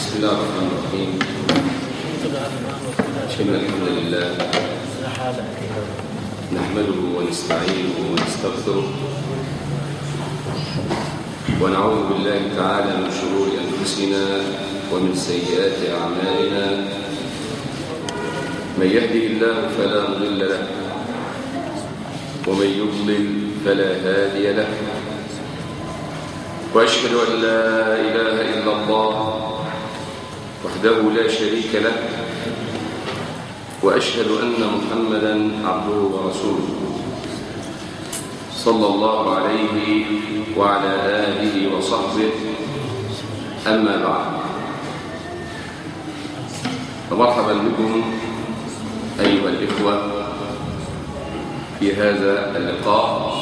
بسم الله الرحمن الرحيم. الحمد لله نحمده ونستعينه ونستغفره ونعوذ بالله تعالى من شرور أنفسنا ومن سيئات أعمالنا. من يهده الله فلا مضل له ومن يضلل فلا هادي له، وأشهد أن لا إله إلا الله وحده لا شريك له، وأشهد أن محمدًا عبده ورسوله صلى الله عليه وعلى آله وصحبه، أما بعد. فمرحبا بكم أيها الإخوة في هذا اللقاء،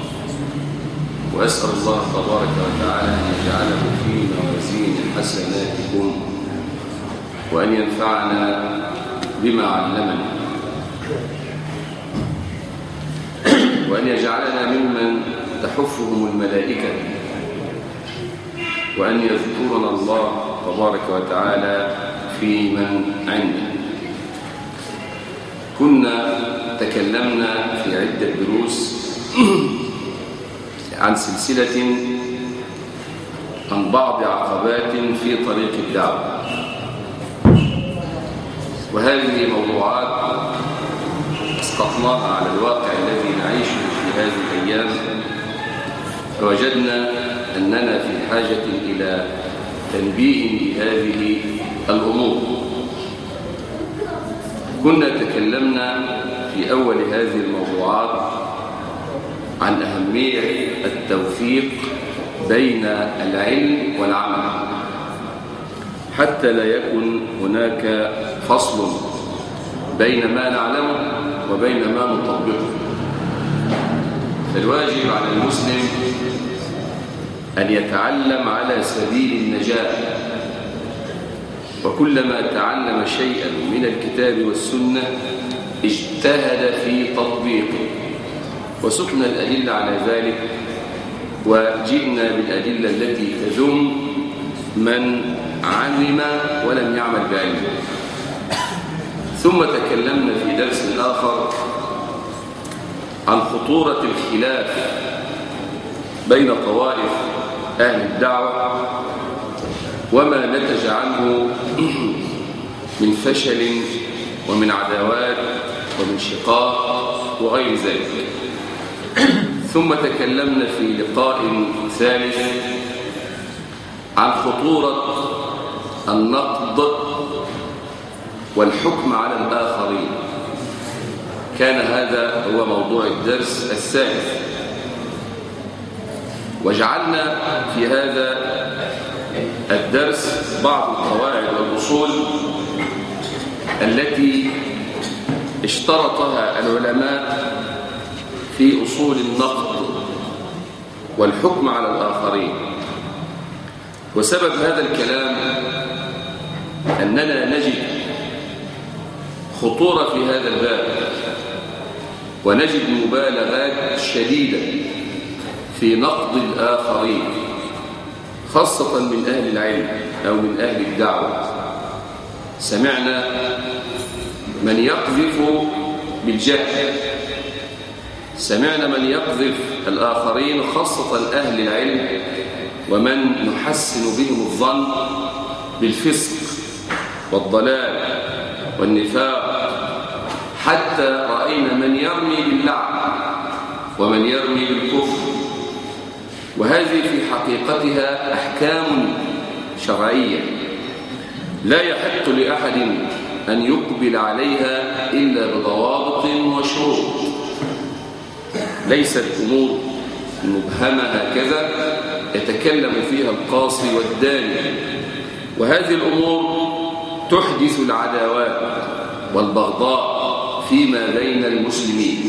وأسأل الله تبارك وتعالى أن يجعله في موازين حسناتكم وأن ينفعنا بما علمنا، وأن يجعلنا ممن تحفهم الملائكة، وأن يذكرنا الله تبارك وتعالى في من عنده. كنا تكلمنا في عدة دروس عن سلسلة عن بعض عقبات في طريق الدعوة، وهذه موضوعات اسقطناها على الواقع الذي نعيشه في هذه الأيام، فوجدنا أننا في حاجة إلى تنبيه بهذه الأمور. كنا تكلمنا في أول هذه الموضوعات عن أهمية التوفيق بين العلم والعمل، حتى لا يكون هناك فصل بين ما نعلمه وبين ما نطبقه. فالواجب على المسلم أن يتعلم على سبيل النجاة، وكلما تعلم شيئا من الكتاب والسنة اجتهد في تطبيقه، وسقنا الأدلة على ذلك، وجئنا بالأدلة التي تذم من علم ولم يعمل بعلمه. ثم تكلمنا في درس آخر عن خطورة الخلاف بين طوائف أهل الدعوة، وما نتج عنه من فشل ومن عداوات ومن شقاق وغير ذلك. ثم تكلمنا في لقاء ثالث عن خطورة النقد والحكم على الآخرين. كان هذا هو موضوع الدرس الثالث، وجعلنا في هذا الدرس بعض القواعد والأصول التي اشترطها العلماء في أصول النقد والحكم على الآخرين. وسبب هذا الكلام أننا نجد خطورة في هذا الباب، ونجد مبالغات شديدة في نقد الآخرين، خاصة من أهل العلم أو من أهل الدعوة. سمعنا من يقذف بالجهل، سمعنا من يقذف الآخرين خاصة أهل العلم ومن نحسن بهم الظن بالفسق والضلال والنفاق، حتى رأينا من يرمي باللعن ومن يرمي بالكفر. وهذه في حقيقتها أحكام شرعية لا يحق لأحد أن يقبل عليها إلا بضوابط وشروط، ليست أمور مبهمة هكذا يتكلم فيها القاصي والداني. وهذه الأمور تحدث العداوات والبغضاء فيما بين المسلمين.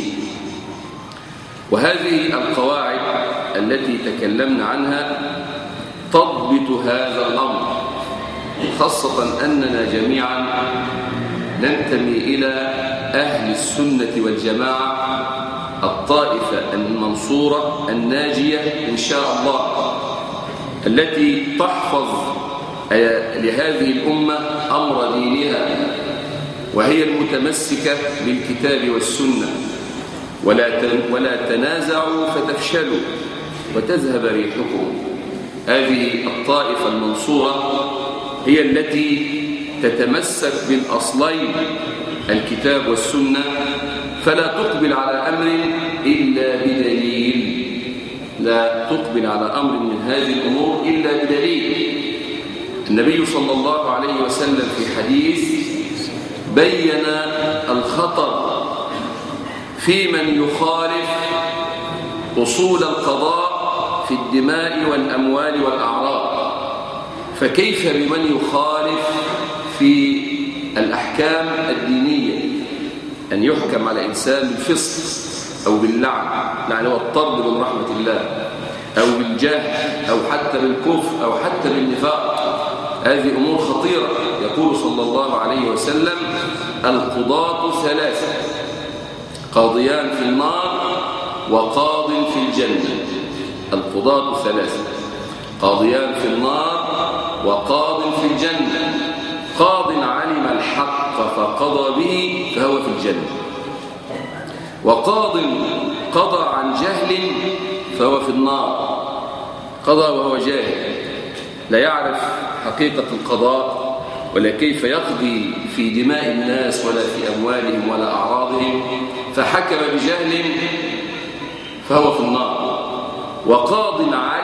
وهذه القواعد التي تكلمنا عنها تضبط هذا الأمر، خاصة أننا جميعا ننتمي إلى أهل السنة والجماعة، الطائفة المنصورة الناجية إن شاء الله، التي تحفظ لهذه الأمة أمر دينها، وهي المتمسكة بالكتاب والسنة، ولا تنازعوا فتفشلوا وتذهب ريحكم. هذه الطائفة المنصورة هي التي تتمسك بالأصلين الكتاب والسنة، فلا تقبل على أمر إلا بدليل، لا تقبل على أمر من هذه الأمور إلا بدليل. النبي صلى الله عليه وسلم في حديث بين الخطر في من يخالف أصول القضاء في الدماء والأموال والأعراض، فكيف بمن يخالف في الأحكام الدينية، أن يحكم على إنسان بالفسق أو باللعن، يعني هو الطرد من رحمة الله، أو بالجهل، أو حتى بالكفر، أو حتى بالنفاق. هذه أمور خطيرة. يقول صلى الله عليه وسلم: القضاة ثلاثة، قاضيان في النار وقاض في الجنة. القضاة ثلاثة، قاضيان في النار وقاض في الجنة. قاض علم الحق فقضى به فهو في الجنة، وقاض قضى عن جهل فهو في النار. قضى وهو جاهل، لا يعرف حقيقة القضاء ولا كيف يقضي في دماء الناس ولا في أموالهم ولا أعراضهم، فحكم بجهل فهو في النار. وقاض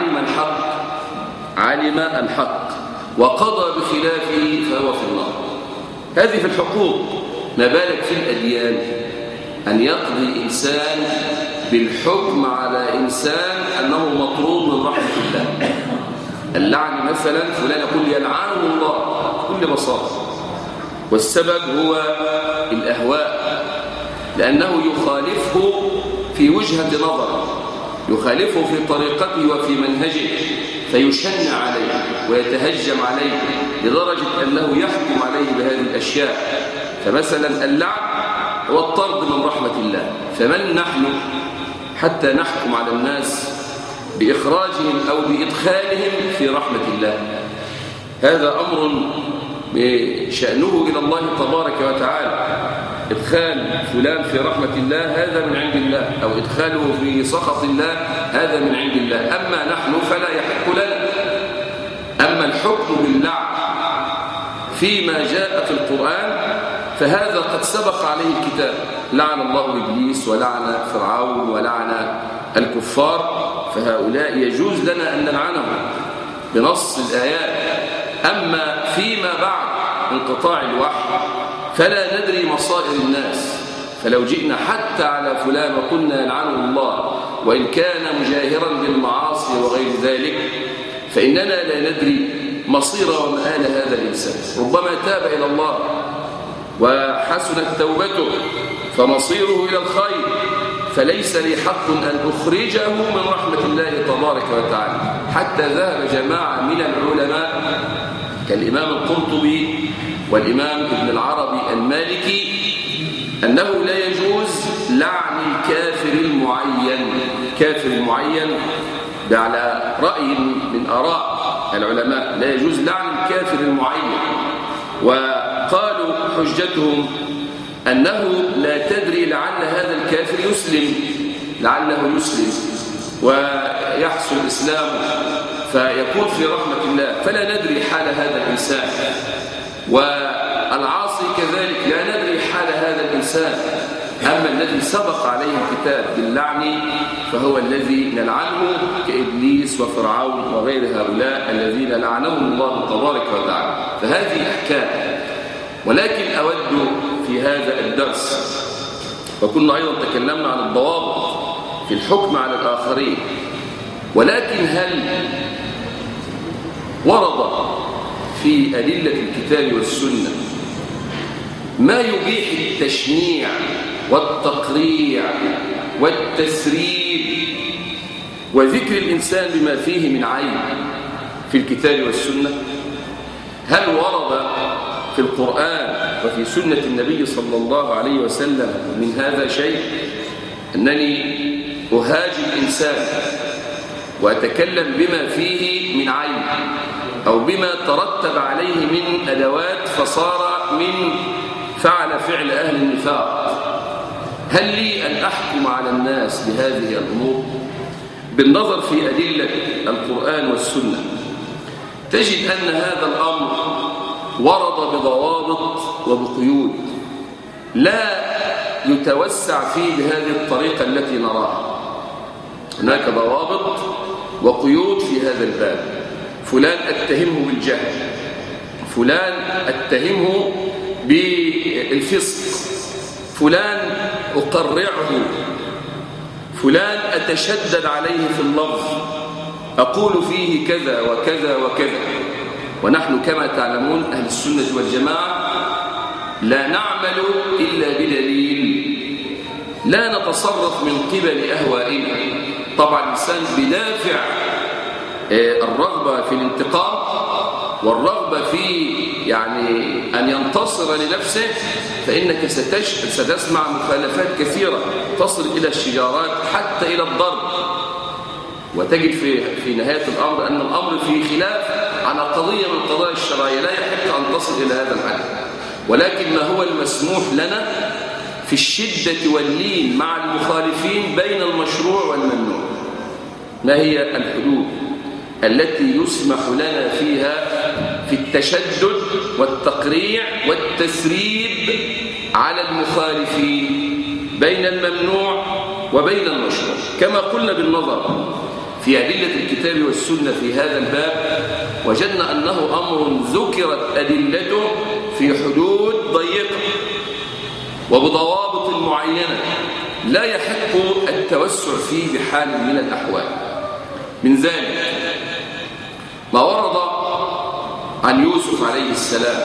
علم الحق وقضى بخلافه فهو في النار. هذه في الحقوق، ما بالك في الأديان أن يقضي إنسان بالحكم على إنسان أنه مطرود من رحمة الله. اللعن مثلا، فلان يقول يلعنه الله بكل بساطة، والسبب هو الأهواء، لأنه يخالفه في وجهة نظره، يخالفه في طريقته وفي منهجه، فيشن عليه ويتهجم عليه لدرجة أنه يحكم عليه بهذه الأشياء. فمثلا اللعن هو الطرد من رحمة الله، فمن نحن حتى نحكم على الناس بإخراجهم أو بإدخالهم في رحمة الله؟ هذا أمر بشأنه إلى الله تبارك وتعالى. إدخال فلان في رحمة الله هذا من عند الله، أو إدخاله في سخط الله هذا من عند الله. أما نحن فلا يحق لنا. أما الحكم باللعن فيما جاء في القرآن فهذا قد سبق عليه الكتاب. لعن الله إبليس ولعن فرعون ولعن الكفار، فهؤلاء يجوز لنا أن نلعنهم بنص الآيات. أما فيما بعد انقطاع الوحي فلا ندري مصائر الناس، فلو جئنا حتى على فلان وقلنا يلعنه الله وإن كان مجاهرا بالمعاصي وغير ذلك، فإننا لا ندري مصير ومآل هذا الإنسان. ربما تاب إلى الله وحسنت توبته فمصيره إلى الخير، فليس لي حق أن أخرجه من رحمة الله تبارك وتعالى. حتى ذهب جماعة من العلماء كالإمام القرطبي والإمام ابن العربي المالكي أنه لا يجوز لعن الكافر المعين. كافر المعين على رأي من آراء العلماء لا يجوز لعن الكافر المعين، وقالوا حجتهم أنه لا تدري لعل هذا الكافر يسلم، لعله يسلم ويحصل إسلامه فيكون في رحمة الله، فلا ندري حال هذا الإنسان. والعاصي كذلك لا ندري حال هذا الإنسان. أما الذي سبق عليه الكتاب باللعن فهو الذي نلعنه كإبليس وفرعون وغير هؤلاء الذين لعنهم الله تبارك وتعالى. فهذه أحكام. ولكن أود في هذا الدرس، وكنا أيضا تكلمنا عن الضوابط في الحكم على الآخرين، ولكن هل ورد في أدلة الكتاب والسنة ما يبيح التشنيع والتقريع والتسريب وذكر الإنسان بما فيه من عيب في الكتاب والسنة؟ هل ورد في القرآن وفي سنة النبي صلى الله عليه وسلم من هذا شيء؟ أنني أهاجم الإنسان وأتكلم بما فيه من عيب أو بما ترتب عليه من أدوات فصار من فعل فعل أهل النفاق. هل لي أن أحكم على الناس بهذه الأمور؟ بالنظر في أدلة القرآن والسنة تجد أن هذا الأمر ورد بضوابط وبقيود لا يتوسع فيه بهذه الطريقة التي نراها. هناك ضوابط وقيود في هذا الباب. فلان أتهمه بالجهل، فلان أتهمه بالفسق، فلان أقرعه، فلان أتشدد عليه في اللفظ، أقول فيه كذا وكذا وكذا. ونحن كما تعلمون أهل السنة والجماعة لا نعمل إلا بدليل، لا نتصرف من قبل أهوائنا. طبعا الإنسان بدافع الرغبة في الانتقام والرغبة في أن ينتصر لنفسه، فإنك ستسمع مخالفات كثيرة تصل إلى الشجارات حتى إلى الضرب. وتجد في نهاية الأمر أن الأمر في خلاف على قضية من القضايا الشرعية لا يحق أن تصل إلى هذا الحد. ولكن ما هو المسموح لنا في الشدة واللين مع المخالفين بين المشروع والممنوع؟ ما هي الحدود التي يسمح لنا فيها في التشدد والتقريع والتسريب على المخالفين بين الممنوع وبين المشروع؟ كما قلنا بالنظر في أدلة الكتاب والسنة في هذا الباب وجدنا أنه أمر ذكرت أدلته في حدود ضيقة وبضوابط معينة لا يحق التوسع فيه بحال من الأحوال. من ذلك ما ورد عن يوسف عليه السلام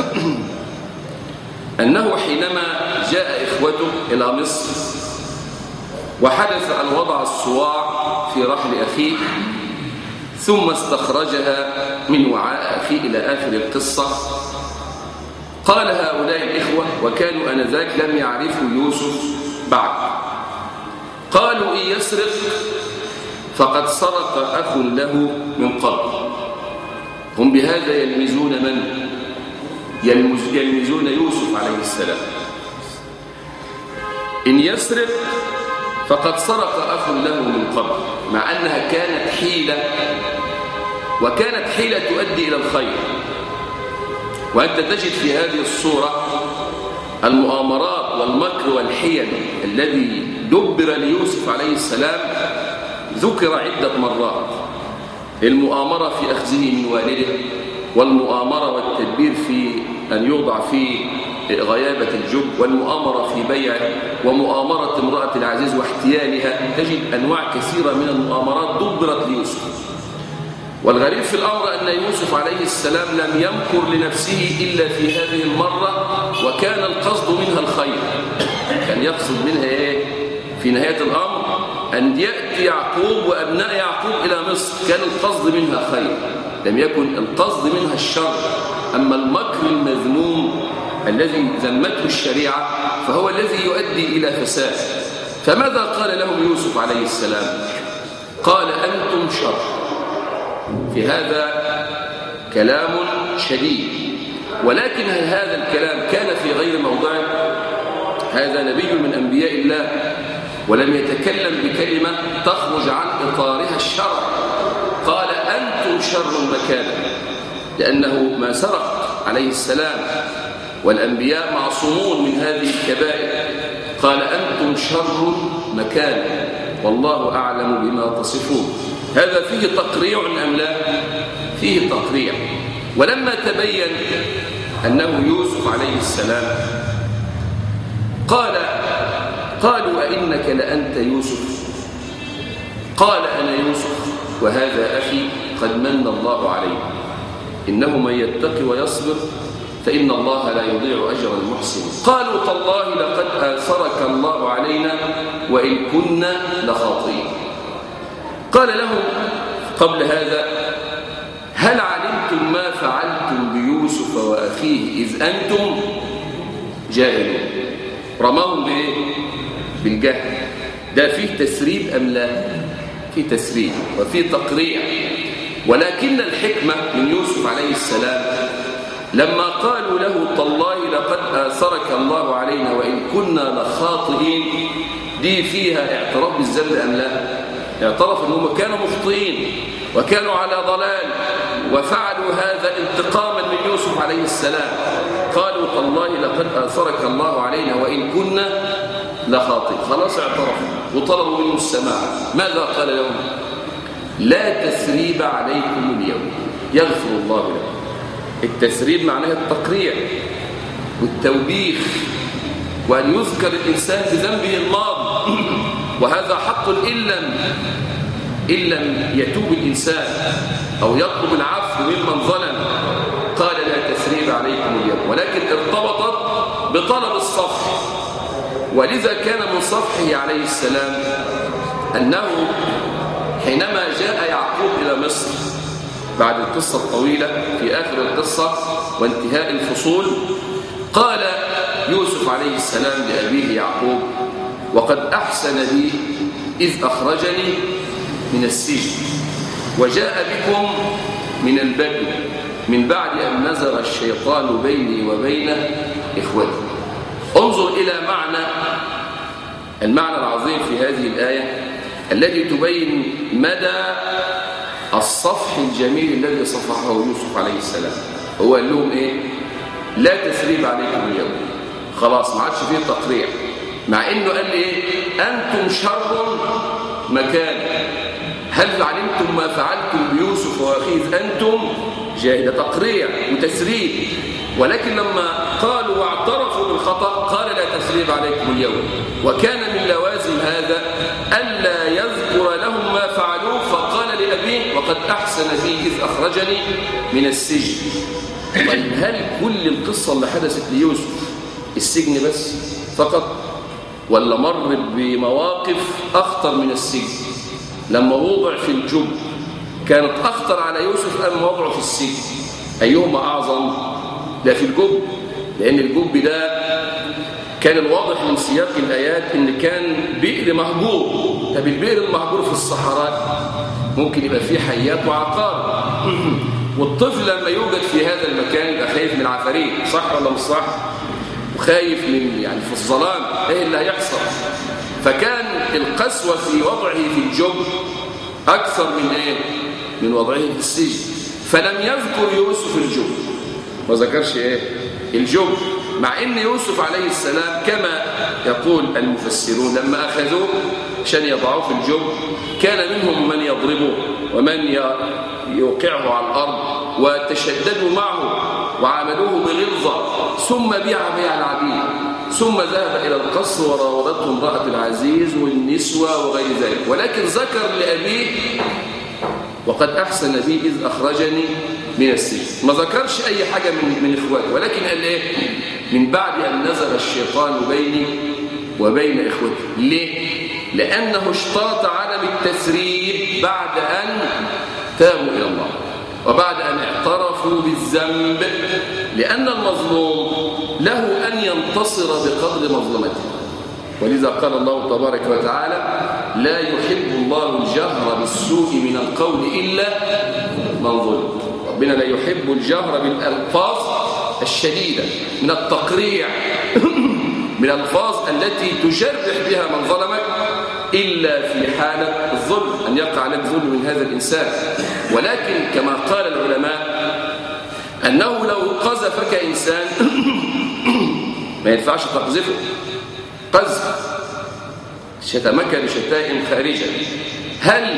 أنه حينما جاء إخوته إلى مصر وحدث أن وضع الصواع في رحل أخيه ثم استخرجها من وعاء أخيه إلى آخر القصة، قال هؤلاء الإخوة وكانوا آنذاك لم يعرفوا يوسف بعد، قالوا إن يسرق فقد سرق أخ له من قبل. هم بهذا يلمزون من؟ يلمزون يوسف عليه السلام. إن يسرق فقد سرق أخ له من قبل، مع أنها كانت حيلة، وكانت حيلة تؤدي إلى الخير. وأنت تجد في هذه الصورة المؤامرات والمكر والحيل الذي دبر ليوسف عليه السلام ذكر عدة مرات. المؤامرة في أخذه من والده، والمؤامرة والتدبير في أن يوضع في غيابة الجب، والمؤامرة في بيعه، ومؤامرة امرأة العزيز واحتيالها. تجد أنواع كثيرة من المؤامرات دبرت ليوسف. والغريب في الأمر أن يوسف عليه السلام لم يمكر لنفسه إلا في هذه المرة، وكان القصد منها الخير. كان يقصد منها إيه؟ في نهاية الأمر أن يأتي يعقوب وأبناء يعقوب إلى مصر، كان القصد منها خير، لم يكن القصد منها الشر. أما المكر المذموم الذي ذمته الشريعة فهو الذي يؤدي إلى فساد. فماذا قال لهم يوسف عليه السلام؟ قال أنتم شر. في هذا كلام شديد، ولكن هل هذا الكلام كان في غير موضعه؟ هذا نبي من أنبياء الله ولم يتكلم بكلمة تخرج عن إطارها الشرع. قال أنتم شر مكانا، لأنه ما سرق عليه السلام، والأنبياء معصومون من هذه الكبائر. قال أنتم شر مكانا والله أعلم بما تصفون. هذا فيه تقريع أم لا؟ فيه تقريع. ولما تبين أنه يوسف عليه السلام قالوا أئنك لأنت يوسف؟ قال أنا يوسف وهذا أخي قد من الله عليه، إنه من يتقي ويصبر فإن الله لا يضيع أجر المحسنين. قالوا تالله لقد آثرك الله علينا وإن كنا لخاطئين. قال لهم قبل هذا هل علمتم ما فعلتم بيوسف وأخيه إذ أنتم جاهلون؟ رماهم بإيه؟ بالجهل. ده فيه تسريب أم لا؟ فيه تسريب وفيه تقريع. ولكن الحكمة من يوسف السلام لما قالوا له تالله لقد آثرك الله علينا وإن كنا لخاطئين، دي فيها اعتراف بالذنب أم لا؟ اعترف أنهم كانوا مخطئين وكانوا على ضلال وفعلوا هذا انتقاما من يوسف عليه السلام. قالوا تالله لقد آثرك الله علينا وإن كنا لخاطئين. خلاص اعترفوا وطلبوا منه السماع. ماذا قال لهم؟ لا تثريب عليكم اليوم يغفر الله لكم. التثريب معناه التقريع والتوبيخ وأن يذكر الإنسان بذنبه الماضي، وهذا حق إن لم يتوب الإنسان أو يطلب العفو ممن ظلم. قال لا تثريب عليكم اليوم، ولكن ارتبطت بطلب الصفح. ولذا كان من صفحه عليه السلام أنه حينما جاء يعقوب إلى مصر بعد القصة الطويلة، في آخر القصة وانتهاء الفصول، قال يوسف عليه السلام لأبيه يعقوب: وقد أحسن بي إذ أخرجني من السجن وجاء بكم من البدو من بعد أن نزغ الشيطان بيني وبين إخوتي. انظر إلى المعنى العظيم في هذه الآية التي تبين مدى الصفح الجميل الذي صفحه يوسف عليه السلام. هو قال لهم إيه؟ لا تثريب عليكم اليوم، خلاص ما عادش فيه تقريع، مع إنه قال إيه؟ أنتم شر مكان، هل علمتم ما فعلتم بيوسف وأخيه أنتم جاهد؟ تقريع وتثريب. ولكن لما قالوا واعترفوا بالخطأ قال لا تثريب عليكم اليوم، وكان من لوازم هذا ألا يذكر لهم ما فعلوه، فقال لأبيه: وقد أحسن بي إذ أخرجني من السجن. طيب هل كل القصة اللي حدثت ليوسف السجن بس فقط، ولا مر بمواقف أخطر من السجن؟ لما وضع في الجب كانت أخطر على يوسف أم وضعه في السجن؟ أيهما أعظم؟ لا في الجب، لأن الجب ده كان الواضح من سياق الآيات إن كان بئر مهجور. طب البئر المهجور في الصحراء ممكن يبقى فيه حيات وعقار، والطفل لما يوجد في هذا المكان يبقى خايف من العفاريت، صح ولا مش صح؟ وخايف من يعني في الظلام ايه اللي هيحصل. فكان القسوة في وضعه في الجب أكثر من ايه؟ من وضعه في السجن. فلم يذكر يوسف الجب، ما ذكرش ايه؟ الجب، مع ان يوسف عليه السلام كما يقول المفسرون لما أخذوه عشان يضعوه في الجب كان منهم من يضربه ومن يوقعه على الأرض، وتشددوا معه وعاملوه بغلظة، ثم بيع العبيد، ثم ذهب إلى القصر وراودته امرأة العزيز والنسوة وغير ذلك. ولكن ذكر لأبيه: وقد أحسن بي إذ أخرجني من السجن. ما ذكرش أي حاجة من إخواته، ولكن قال إيه؟ من بعد أن نزغ الشيطان بيني وبين إخوتي. ليه؟ لأنه اشترط عدم التثريب بعد أن تابوا إلى الله وبعد أن اعترفوا بالذنب، لأن المظلوم له أن ينتصر بقدر مظلمته. ولذا قال الله تبارك وتعالى: لا يحب الله الجهر بالسوء من القول إلا من ظلم. ربنا لا يحب الجهر بالألفاظ الشديدة من التقريع من الألفاظ التي تجرح بها من ظلمك إلا في حالة الظلم، أن يقع عليك ظلم من هذا الإنسان. ولكن كما قال العلماء أنه لو قذفك إنسان ما ينفعش تقذفه قذف، شتمك بشتائم خارجة، هل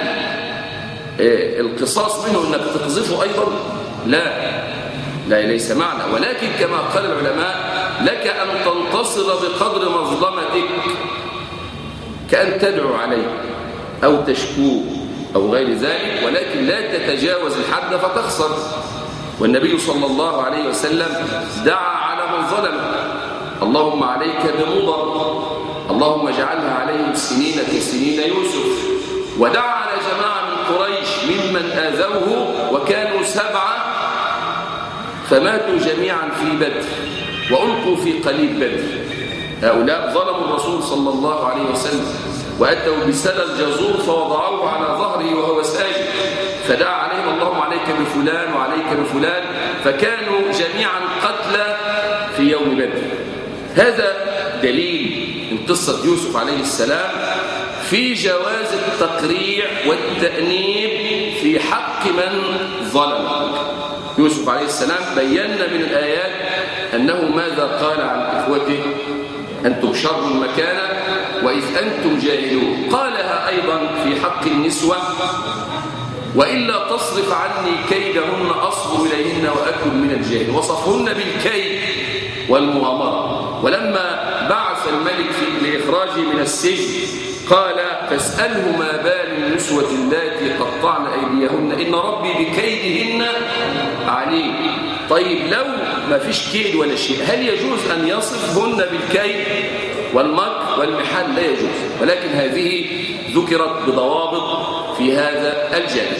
القصاص منه أنك تقذفه أيضا؟ لا ليس معنى. ولكن كما قال العلماء لك أن تنتصر بقدر مظلمتك، كأن تدعو عليه أو تشكوه أو غير ذلك، ولكن لا تتجاوز الحد فتخسر. والنبي صلى الله عليه وسلم دعا على من ظلم: اللهم عليك بمضر، اللهم اجعلها عليهم سنين كسنين يوسف. ودعا على جماعة من قريش ممن آذوه وكانوا 7 فماتوا جميعا في بدر وألقوا في قليب بدر. هؤلاء ظلموا الرسول صلى الله عليه وسلم وأتوا بسلل جزور فوضعوه على ظهره وهو ساجد، فدعا عليهم: اللهم عليك وعليك بفلان وعليك بفلان، فكانوا جميعا قتلى في يوم بدر. هذا دليل من قصة يوسف عليه السلام في جواز التقريع والتأنيب في حق من ظلم. يوسف عليه السلام بينا من الآيات أنه ماذا قال عن إخوته؟ أنتم شر مكانا وإذ أنتم جاهلون. قالها أيضا في حق النسوة: وإلا تصرف عني كيدهن أصبر إليهن وأكن من الجاهل. وصفهن بالكيد والمؤامرة. ولما بعث الملك لإخراجه من السجن قال: فاسأله ما بال النسوة اللاتي قطعن أيديهن إن ربي بكيدهن عليم. طيب لو ما فيش كيد ولا شيء، هل يجوز أن يصفهن بالكيد والمكر والمحال؟ لا يجوز، ولكن هذه ذكرت بضوابط في هذا الجانب.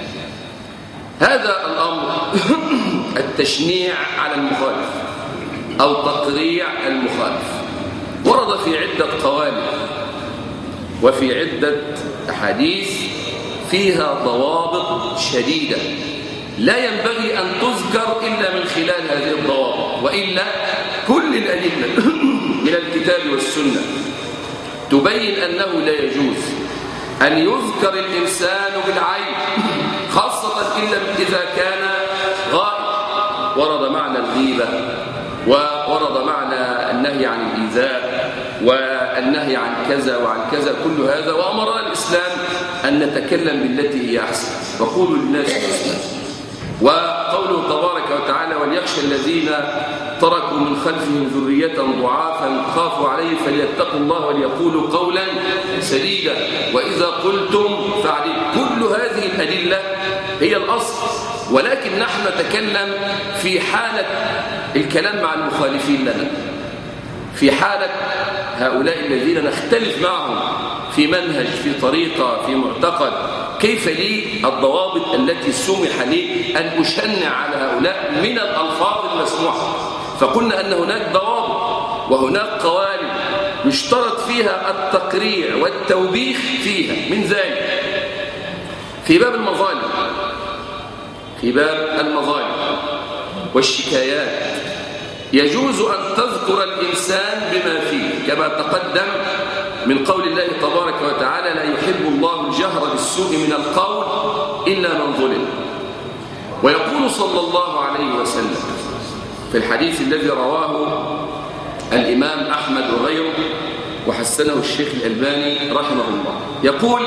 هذا الأمر التشنيع على المخالف أو تقريع المخالف ورد في عدة قوالب وفي عدة أحاديث فيها ضوابط شديدة لا ينبغي أن تذكر إلا من خلال هذه الضوابط، وإلا كل الأدلة من الكتاب والسنة تبين أنه لا يجوز أن يذكر الإنسان بالعين، خاصة إذا كان غائب. ورد معنى الغيبة، وورد معنى النهي عن الإيذاء، والنهي عن كذا وعن كذا، كل هذا. وأمرنا الإسلام أن نتكلم بالتي هي أحسن، وقولوا للناس حسنا. وقوله تبارك وتعالى: وليخشى الذين تركوا من خلفهم ذرية ضعافا خافوا عليه فليتقوا الله وليقولوا قولا سديدا وإذا قلتم فاعدلوا. كل هذه الأدلة هي الأصل، ولكن نحن نتكلم في حالة الكلام مع المخالفين لنا، في حالة هؤلاء الذين نختلف معهم في منهج، في طريقة، في معتقد. كيف لي الضوابط التي سمح لي أن أشنع على هؤلاء من الألفاظ المسموحة؟ فقلنا أن هناك ضوابط وهناك قوالب يشترط فيها التقريع والتوبيخ فيها. من ذلك في باب المظالم، في باب المظالم والشكايات يجوز أن تذكر الإنسان بما فيه، كما تقدم من قول الله تبارك وتعالى: لا يحب الله الجهر بالسوء من القول إلا من ظلم. ويقول صلى الله عليه وسلم في الحديث الذي رواه الإمام أحمد وغيره وحسنه الشيخ الألباني رحمه الله، يقول: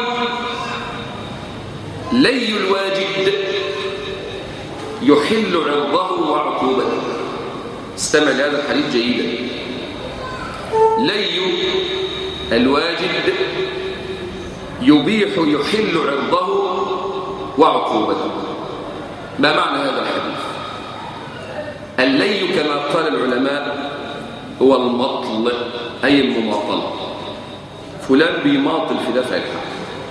لي الواجد يحل عرضه وعقوبته. استمع لهذا الحديث جيدا. لي الواجد يبيح يحل عرضه وعقوبته. ما معنى هذا الحديث؟ اللي كما قال العلماء هو المطل، أي المماطلة. فلان بيماطل في دفع الحق.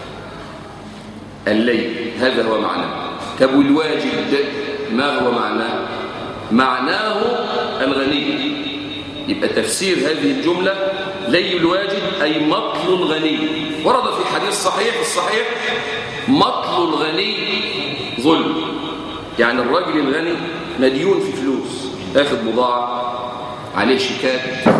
اللي هذا هو معناه. طب والواجد ما هو معناه؟ معناه الغني. يبقى تفسير هذه الجملة لي الواجد أي مطل غني. ورد في حديث صحيح الصحيح: مطل الغني ظلم. يعني الراجل الغني مديون في فلوس، اخذ بضاعة، عليه شيكات،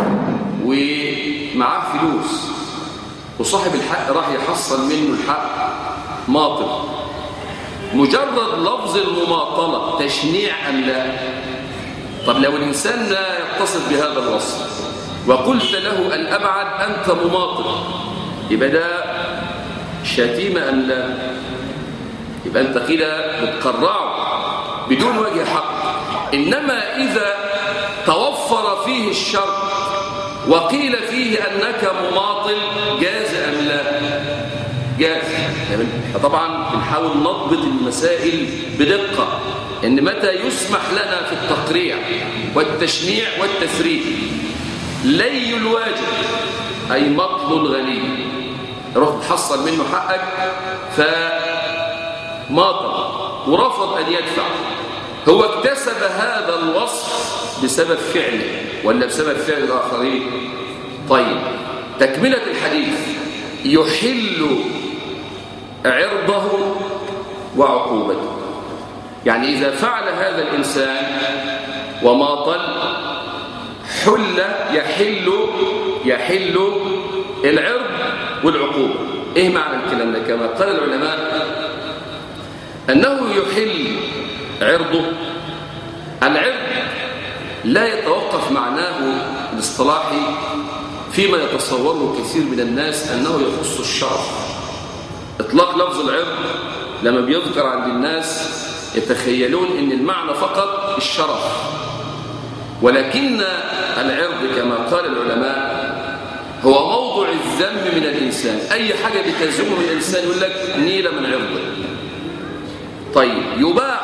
ومعاه فلوس، وصاحب الحق راح يحصل منه الحق، ماطل. مجرد لفظ المماطلة تشنيع أم لا؟ طب لو الإنسان لا يتصف بهذا الوصف وقلت له الأبعد أنت مماطل، يبقى ده شتيمة أم لا؟ يبقى أنت كده بتقرعه بدون وجه حق. إنما إذا توفر فيه الشرط وقيل فيه أنك مماطل جاز أم لا؟ جاز. طبعا بنحاول نضبط المسائل بدقة، إن متى يسمح لنا في التقريع والتشنيع والتثريب. لي الواجب أي مطل الغني، روح تحصل منه حقك فماطل ورفض أن يدفع. هو اكتسب هذا الوصف بسبب فعله ولا بسبب فعل الآخرين؟ طيب، تكملة الحديث: يحل عرضه وعقوبته. يعني إذا فعل هذا الإنسان وماطل يحل العرض والعقوبة. إيه معنى الكلام ده؟ كما قال العلماء أنه يحل عرضه. العرض لا يتوقف معناه الاصطلاحي فيما يتصوره كثير من الناس أنه يخص الشرف. إطلاق لفظ العرض لما بيذكر عند الناس يتخيلون أن المعنى فقط الشرف، ولكن العرض كما قال العلماء هو موضع الذم من الإنسان. أي حاجة بتزوم من الإنسان يقول لك نيلة من عرضه. طيب يباح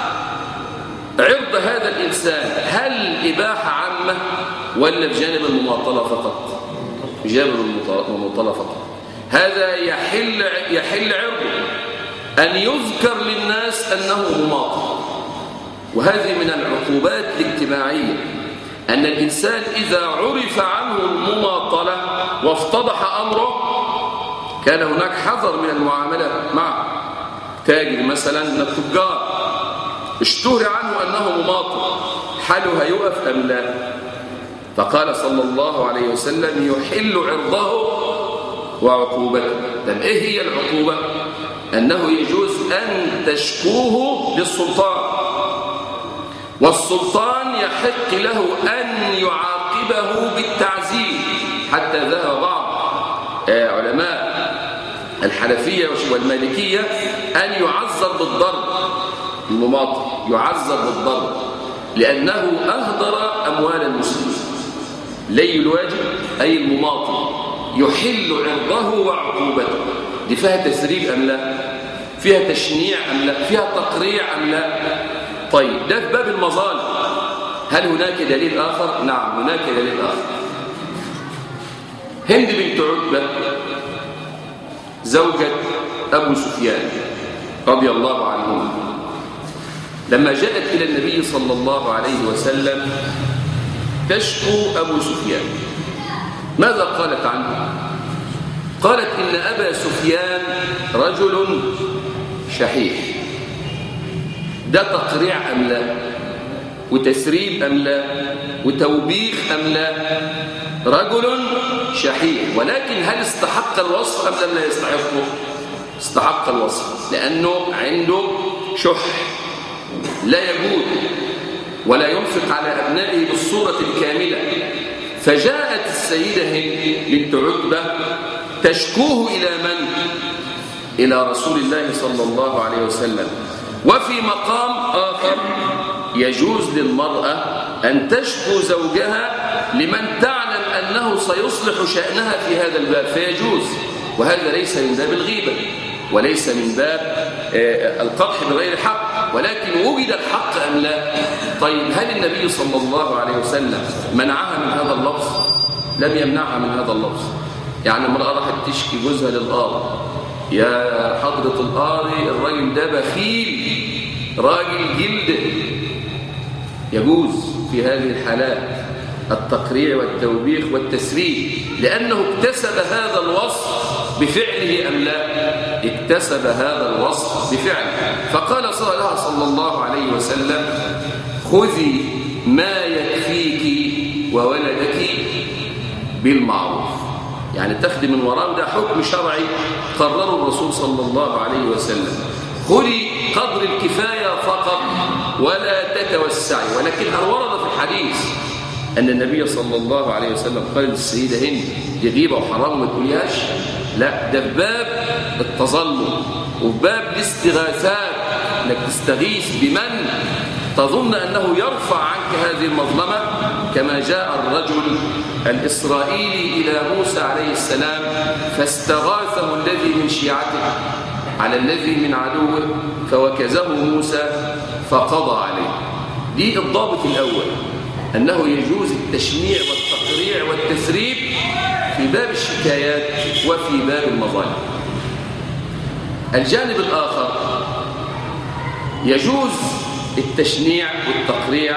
عرض هذا الإنسان، هل إباحة عامة ولا في جانب المماطلة فقط؟ في جانب المماطلة فقط. هذا يحل عرضه أن يذكر للناس أنه مماطل. وهذه من العقوبات الاجتماعية، أن الإنسان إذا عرف عنه المماطلة وافتضح أمره كان هناك حذر من المعاملة معه. تاجر مثلا من التجار اشتهر عنه أنه مماطل، حاله هيقف أم لا؟ فقال صلى الله عليه وسلم يحل عرضه وعقوبته. طب إيه هي العقوبة؟ أنه يجوز أن تشكوه للسلطان، والسلطان يحق له أن يعاقبه بالتعزير. حتى ذهب بعض علماء الحنفية والمالكية أن يعذر بالضرب. المماطل يعذر بالضرب لأنه أهدر أموال المسلمين. لي الواجب أي المماطل يحل عرضه وعقوبته. دي فيها تسريب أم لا؟ فيها تشنيع أم لا؟ فيها تقريع أم لا؟ طيب ده في باب المظالم. هل هناك دليل آخر؟ نعم هناك دليل آخر. هند بنت عتبة زوجة أبو سفيان رضي الله عنهما لما جاءت إلى النبي صلى الله عليه وسلم تشكو أبو سفيان، ماذا قالت عنه؟ قالت إن أبا سفيان رجل شحيح. ده تقريع أم لا؟ وتسريب أم لا؟ وتوبيخ أم لا؟ رجل شحيح، ولكن هل استحق الوصف أم لم لا يستحقه؟ استحق الوصف لأنه عنده شح لا يجود ولا ينفق على أبنائه بالصورة الكاملة. فجاءت السيدة هند بنت عتبة تشكوه إلى من؟ إلى رسول الله صلى الله عليه وسلم. وفي مقام آخر يجوز للمرأة أن تشكو زوجها لمن تعلم أنه سيصلح شأنها في هذا الباب فيجوز، وهذا ليس من باب الغيبة وليس من باب القدح بغير حق، ولكن وجد الحق أم لا؟ طيب هل النبي صلى الله عليه وسلم منعها من هذا اللفظ؟ لم يمنعها من هذا اللفظ. يعني امرأة راحت تشكي جوزها للقاضي، يا حضرة القاضي الراجل ده بخيل راجل جلد. يجوز في هذه الحالات التقريع والتوبيخ والتسريب لأنه اكتسب هذا الوصف بفعله أم لا؟ اكتسب هذا الوصف بفعله. فقال صلى الله عليه وسلم خذي ما يكفيك وولدك بالمعروف. يعني تاخدي من وراه، ده حكم شرعي قرره الرسول صلى الله عليه وسلم. خذي قدر الكفاية فقط ولا تتوسعي. ولكن هل ورد في الحديث أن النبي صلى الله عليه وسلم قال للسيدة هند دي غيبة وحرام ما تقوليهاش؟ لا، ده في باب التظلم وفي باب الاستغاثات، انك تستغيث بمن تظن أنه يرفع عنك هذه المظلمة، كما جاء الرجل الإسرائيلي إلى موسى عليه السلام فاستغاثه الذي من شيعته على الذي من عدوه فوكزه موسى فقضى عليه. دي الضابط الأول، أنه يجوز التشنيع والتقريع والتسريب في باب الشكايات وفي باب المظالم. الجانب الآخر يجوز التشنيع والتقريع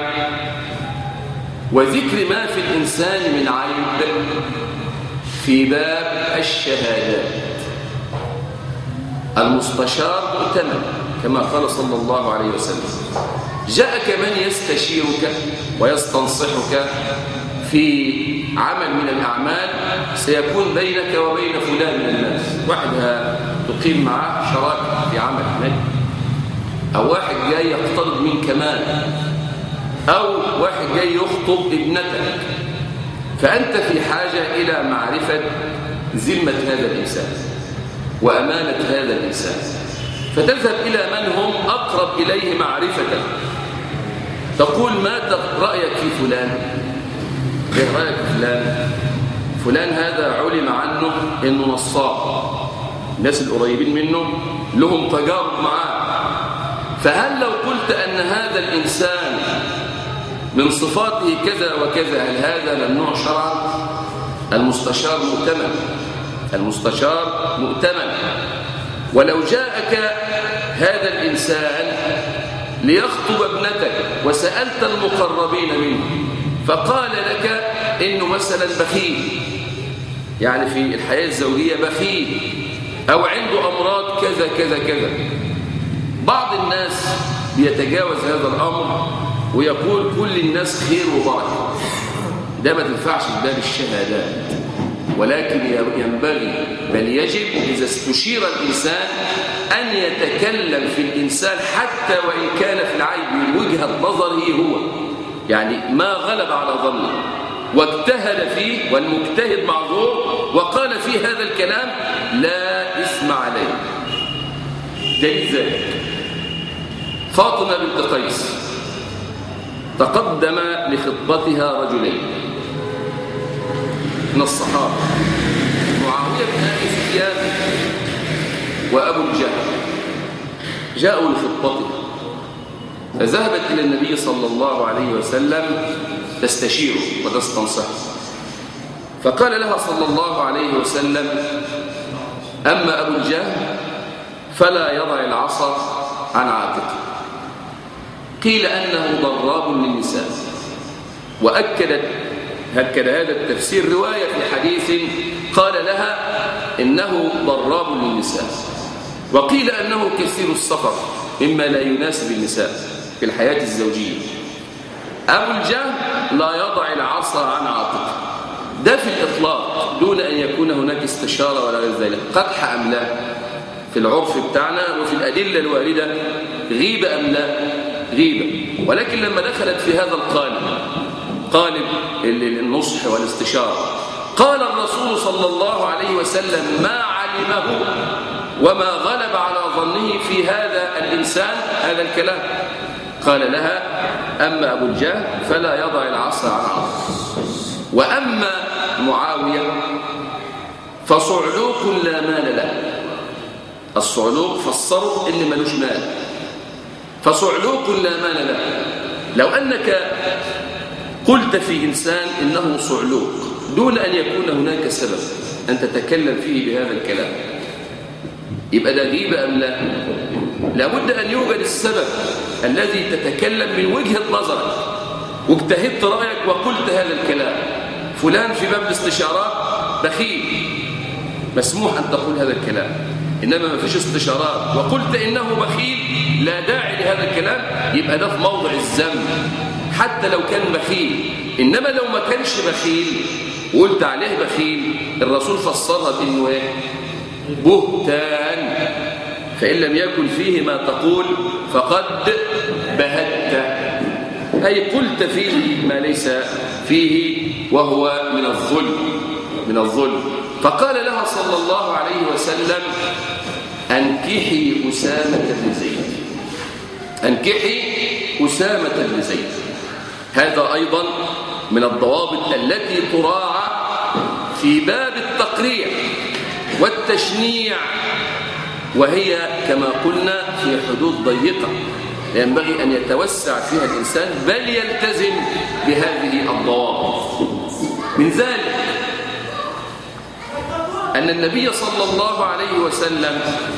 وذكر ما في الإنسان من عيب في باب الشهادات. المستشار مؤتمن كما قال صلى الله عليه وسلم. جاءك من يستشيرك ويستنصحك في عمل من الأعمال سيكون بينك وبين فلان من الناس، واحد تقيم معه شراكة في عمل هناك، أو واحد جاي يقترض منك مال، أو واحد جاي يخطب ابنتك، فأنت في حاجة إلى معرفة ذمة هذا الإنسان وأمانة هذا الإنسان، فتذهب إلى من هم أقرب إليه معرفة، تقول ما رأيك في فلان؟ إيه رأيك في فلان؟ فلان هذا علم عنه إنه نصاب، الناس القريبين منه لهم تجارب معاه، فهل لو قلت أن هذا الإنسان من صفاته كذا وكذا هل هذا ممنوع شرعا؟ المستشار مؤتمن، المستشار مؤتمن. ولو جاءك هذا الإنسان ليخطب ابنتك وسألت المقربين منه فقال لك إنه مثلا بخيل، يعني في الحياة الزوجية بخيل، أو عنده أمراض كذا كذا كذا، بعض الناس بيتجاوز هذا الأمر ويقول كل الناس خير وبركة، ده ما تنفعش في باب الشهادات، ولكن ينبغي بل يجب إذا استشير الإنسان أن يتكلم في الإنسان حتى وإن كان في العيب من وجهة نظره هو، يعني ما غلب على ظنه واجتهد فيه، والمجتهد معذور، وقال فيه هذا الكلام لا إثم عليه. دليل ذلك فاطمة بنت قيس تقدم لخطبتها رجلين من الصحابة، معاوية بن أبي سفيان وأبو الجهل، جاءوا لخطبته، فذهبت إلى النبي صلى الله عليه وسلم تستشيره وتستنصحه، فقال لها صلى الله عليه وسلم أما أبو الجهل فلا يضع العصا عن عاتقه. قيل أنه ضراب للنساء، هكذا هذا التفسير رواية في حديث قال لها إنه ضراب للنساء، وقيل أنه كثير السفر مما لا يناسب النساء في الحياة الزوجية. أبو الجهل لا يضع العصا عن عاتقه، ده في الإطلاق دون أن يكون هناك استشارة ولا غير ذلك، قدح أم لا في العرف بتاعنا وفي الأدلة الواردة، غيبة أم لا غيبة. ولكن لما دخلت في هذا قالب النصح والاستشارة، قال الرسول صلى الله عليه وسلم ما علمه وما غلب على ظنه في هذا الإنسان هذا الكلام، قال لها أما أبو الجهل فلا يضع العصا عن عاتقه، وأما معاوية فصعلوك لا مال له. الصعلوك فسروا إن ملوش مال، فصعلوك لا مال له. لو أنك قلت في إنسان إنه صعلوك دون أن يكون هناك سبب أن تتكلم فيه بهذا الكلام، يبقى ده غيبة أم لا؟ لابد أن يوجد السبب الذي تتكلم من وجهة نظرك واجتهدت رأيك وقلت هذا الكلام. فلان في باب الاستشارات بخيل، مسموح أن تقول هذا الكلام، إنما ما فيش استشارات وقلت إنه بخيل لا داعي لهذا الكلام، يبقى ده في موضع الذم حتى لو كان بخيل. إنما لو ما كانش بخيل وقلت عليه بخيل، الرسول فسرها بإنه إيه؟ بهتان، فإن لم يكن فيه ما تقول فقد بهت، أي قلت فيه ما ليس فيه وهو من الظلم. فقال لها صلى الله عليه وسلم أنكحي أسامة بن زيد، أنكحي أسامة بن زيد. هذا أيضا من الضوابط التي تراعى في باب التقريع والتشنيع، وهي كما قلنا في حدود ضيقة ينبغي أن يتوسع فيها الإنسان بل يلتزم بهذه الضوابط. من ذلك أن النبي صلى الله عليه وسلم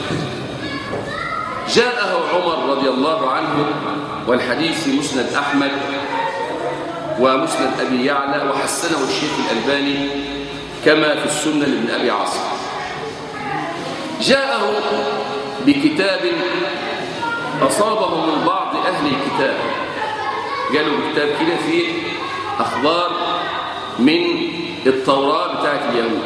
جاءه عمر رضي الله عنه، والحديث في مسند أحمد ومسند أبي يعلى وحسنه الشيخ الألباني كما في السنة لابن أبي عاصم. جاءه بكتاب أصابهم من بعض أهل الكتاب، قالوا كتاب كده فيه أخبار من التوراة بتاعت اليهود،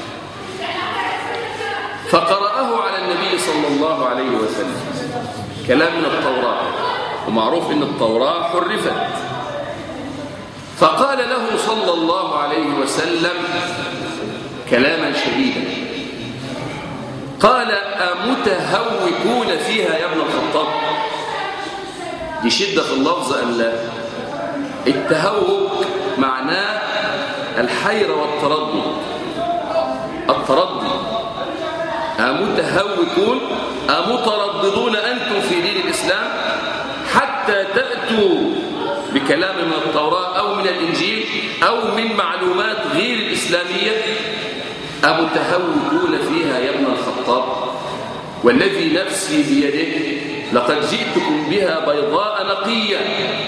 فقرأه على النبي صلى الله عليه وسلم كلام من التوراة، ومعروف إن التوراة حرفت، فقال له صلى الله عليه وسلم كلاما شديدا، قال: أمتهوكون فيها يا ابن الخطاب؟ دي شدة في اللفظ أم لا؟ التهوك معناه الحيرة والتردد، التردد. أمتهوكون، أمترددون أنتم في دين الإسلام حتى تأتوا بكلام من التوراة أو من الإنجيل أو من معلومات غير الإسلامية؟ أمتهوكون فيها يا ابن الخطاب؟ والذي نفسي بيده لقد جئتكم بها بيضاء نقية،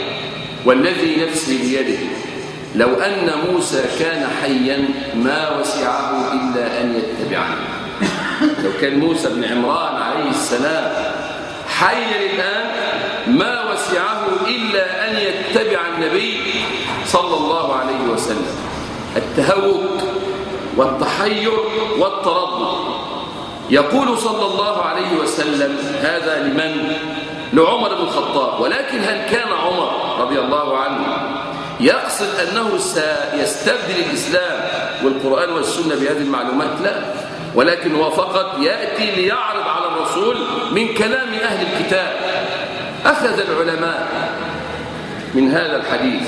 والذي نفسي بيده لو أن موسى كان حيا ما وسعه إلا أن يتبعني. لو كان موسى بن عمران عليه السلام حيا الآن ما وسعه إلا أن يتبع النبي صلى الله عليه وسلم. التهوك والتحير والتردد. يقول صلى الله عليه وسلم هذا لمن؟ لعمر بن الخطاب. ولكن هل كان عمر رضي الله عنه يقصد أنه سيستبدل الإسلام والقرآن والسنة بهذه المعلومات؟ لا، ولكن هو فقط يأتي ليعرض على الرسول من كلام أهل الكتاب. أخذ العلماء من هذا الحديث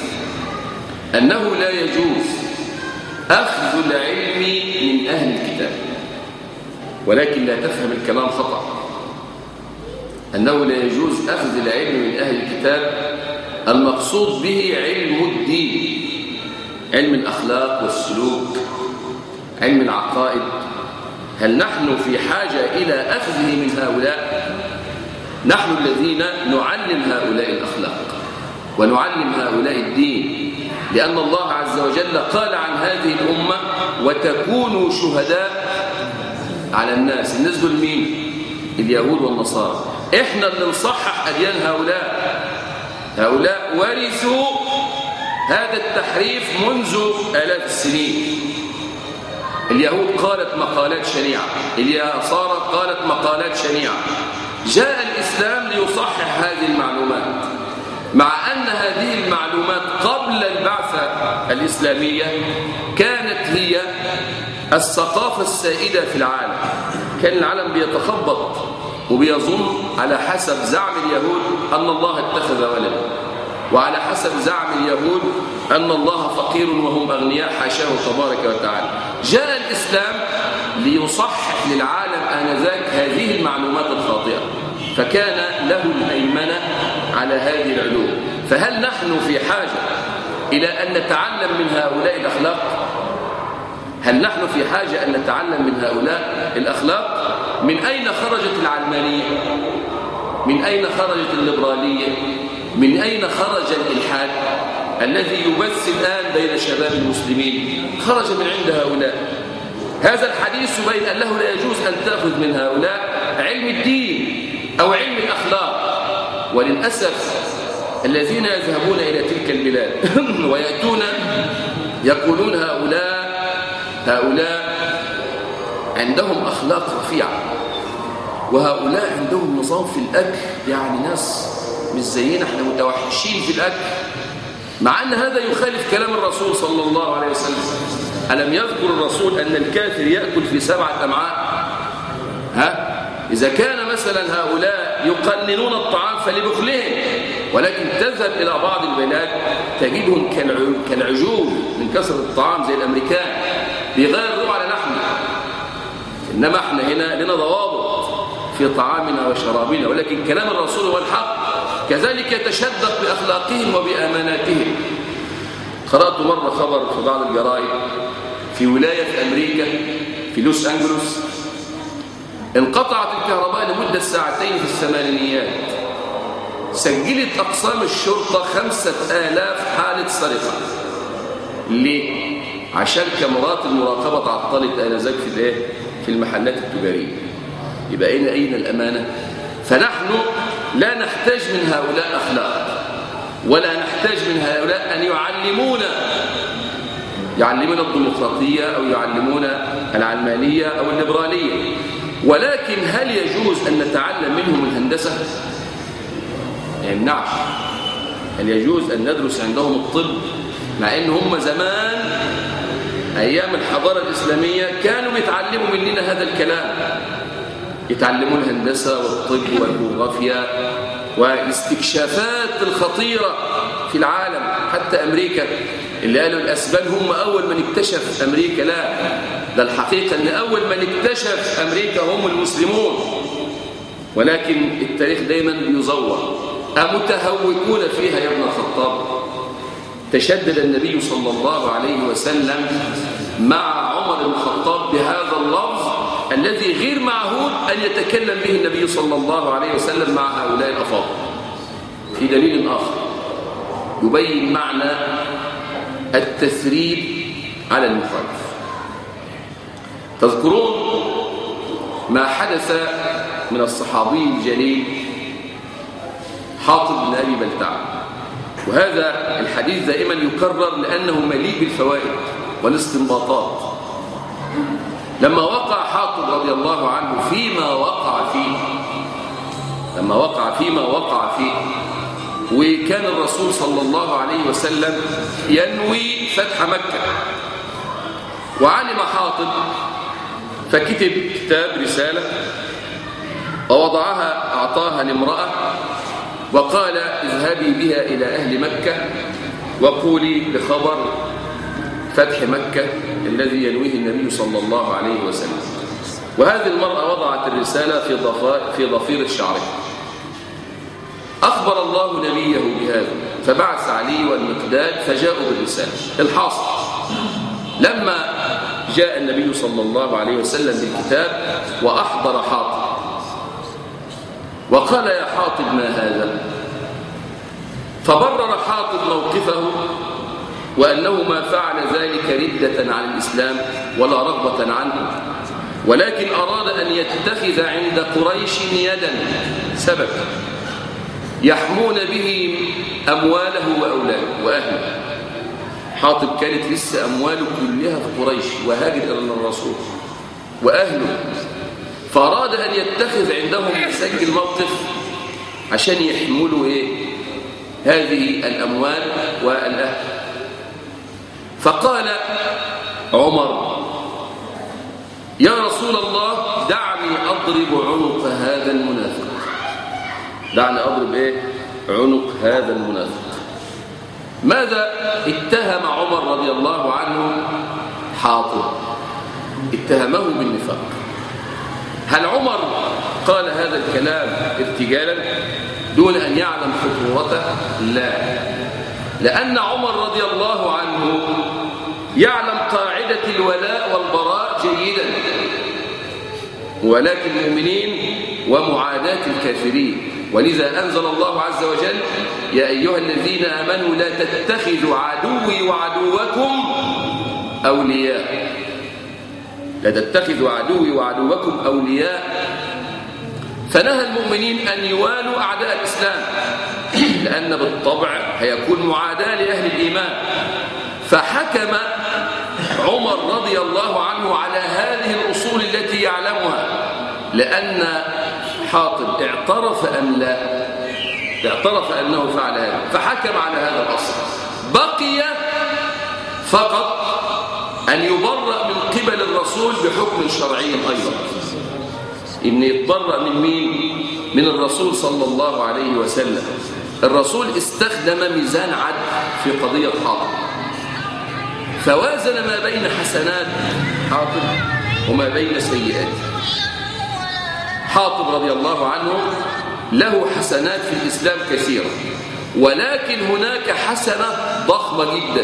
أنه لا يجوز أخذ العلم من أهل الكتاب، ولكن لا تفهم الكلام خطأ. أنه لا يجوز أخذ العلم من أهل الكتاب المقصود به علم الدين، علم الأخلاق والسلوك، علم العقائد. هل نحن في حاجة إلى أخذه من هؤلاء؟ نحن الذين نعلم هؤلاء الأخلاق ونعلم هؤلاء الدين، لأن الله عز وجل قال عن هذه الأمة: وتكونوا شهداء على الناس. الناس دول مين؟ اليهود والنصارى. إحنا اللي نصحح أديان هؤلاء. هؤلاء ورثوا هذا التحريف منذ آلاف السنين. اليهود قالت مقالات شنيعة، النصارى قالت مقالات شنيعة. جاء الإسلام ليصحح هذه المعلومات، مع أن هذه المعلومات قبل البعثة الإسلامية كانت هي الثقافة السائدة في العالم. كان العالم بيتخبط وبيظن على حسب زعم اليهود أن الله اتخذ ولدا، وعلى حسب زعم اليهود أن الله فقير وهم أغنياء، حاشاه تبارك وتعالى. جاء الإسلام ليصحح للعالم آنذاك هذه المعلومات الخاطئة، فكان له الهيمنة على هذه العلوم. فهل نحن في حاجة إلى أن نتعلم من هؤلاء الأخلاق؟ هل نحن في حاجة أن نتعلم من هؤلاء الأخلاق؟ من أين خرجت العلمانية؟ من أين خرجت الليبرالية؟ من أين خرج الإلحاد الذي يبث الآن بين شباب المسلمين؟ خرج من عند هؤلاء. هذا الحديث يبين أنه لا يجوز أن تأخذ من هؤلاء علم الدين أو علم الأخلاق. وللأسف الذين يذهبون إلى تلك البلاد ويأتون يقولون هؤلاء عندهم أخلاق رفيعة، وهؤلاء عندهم نظام في الأكل، يعني ناس مش زينا، احنا متوحشين في الأكل، مع أن هذا يخالف كلام الرسول صلى الله عليه وسلم. ألم يذكر الرسول أن الكافر يأكل في 7 أمعاء؟ إذا كان مثلا هؤلاء يقننون الطعام فلبخلهم، ولكن تذهب إلى بعض البلاد تجدهم كالعجول من كثرة الطعام زي الأمريكان، بيغيروا على لحمنا. إنما احنا هنا لنا ضوابط في طعامنا وشرابنا، ولكن كلام الرسول هو الحق. كذلك يتشدق بأخلاقهم وبأماناتهم. قرأت مرة خبر في بعض الجرائد في ولاية في أمريكا في لوس أنجلوس انقطعت الكهرباء لمدة 2 ساعات في الثمانينيات. سجلت أقسام الشرطة 5000 حالة سرقة. ليه؟ عشان كاميرات المراقبة تعطلت آنذاك في المحلات التجارية. يبقى أين الأمانة؟ فنحن لا نحتاج من هؤلاء أخلاق، ولا نحتاج من هؤلاء أن يعلمونا الديمقراطية أو يعلمونا العلمانية أو الليبرالية. ولكن هل يجوز أن نتعلم منهم الهندسة؟ ما يمنعش. هل يجوز أن ندرس عندهم الطب؟ مع أن هم زمان أيام الحضارة الإسلامية كانوا بيتعلموا مننا هذا الكلام، يتعلموا الهندسة والطب والجغرافيا والاستكشافات الخطيرة في العالم. حتى أمريكا اللي قالوا الأسبان هم أول من اكتشف أمريكا، لا، ده الحقيقة أن أول من اكتشف أمريكا هم المسلمون. ولكن التاريخ دايما بيزور. أمتهوكون فيها يا ابن الخطاب؟ تشدد النبي صلى الله عليه وسلم مع عمر بن الخطاب بهذا اللفظ الذي غير معهود أن يتكلم به النبي صلى الله عليه وسلم مع هؤلاء الأفاضل. في دليل آخر يبين معنى التثريب على المخالف. تذكرون ما حدث من الصحابي الجليل حاطب بن أبي بلتعة، وهذا الحديث دائما يكرر لأنه مليء بالفوائد والاستنباطات. لما وقع حاطب رضي الله عنه فيما وقع فيه، وكان الرسول صلى الله عليه وسلم ينوي فتح مكة، وعلم حاطب فكتب كتاب رسالة ووضعها أعطاها لامرأة وقال اذهبي بها إلى أهل مكة وقولي بخبر فتح مكة الذي ينويه النبي صلى الله عليه وسلم. وهذه المرأة وضعت الرسالة في ضفيرة شعره. أخبر الله نبيه بهذا فبعث علي والمقداد فجاءوا بالرسالة. الحاصل لما جاء النبي صلى الله عليه وسلم بالكتاب وأحضر حاطب وقال يا حاطب ما هذا؟ فبرر حاطب موقفه وأنه ما فعل ذلك ردة عن الإسلام ولا رغبة عنه، ولكن أراد أن يتخذ عند قريش يدا سبب يحمون به أمواله وأولاده وأهله. حاطب كانت لسه أمواله كلها في قريش وهاجر إلى الرسول وأهله، فأراد أن يتخذ عندهم يسجل موقف عشان يحملوا هذه الأموال والأهل. فقال عمر يا رسول الله دعني أضرب عنق هذا المنافق. دعني أضرب عنق هذا المنافق. ماذا اتهم عمر رضي الله عنه حاطب؟ اتهمه بالنفاق. هل عمر قال هذا الكلام ارتجالا دون أن يعلم خطورته؟ لا، لأن عمر رضي الله عنه يعلم قاعدة الولاء والبراء جيدا، ولاة المؤمنين ومعاداة الكافرين. ولذا أنزل الله عز وجل يا أيها الذين آمنوا لا تتخذوا عدوي وعدوكم أولياء. لا تتخذوا عدوي وعدوكم أولياء. فنهى المؤمنين أن يوالوا أعداء الإسلام، لأن بالطبع هيكون معاداة لأهل الإيمان. فحكم عمر رضي الله عنه على هذه الأصول التي يعلمها، لأن حاطب اعترف أم لا؟ اعترف أنه فعل هذا، فحكم على هذا الأصل. بقي فقط أن يبرأ من قبل الرسول بحكم شرعي أيضا. إن يتبرأ من مين؟ من الرسول صلى الله عليه وسلم. الرسول استخدم ميزان عدل في قضية حاطب، فوازن ما بين حسنات حاطب وما بين سيئاته. حاطب رضي الله عنه له حسنات في الإسلام كثيرة، ولكن هناك حسنة ضخمة جدا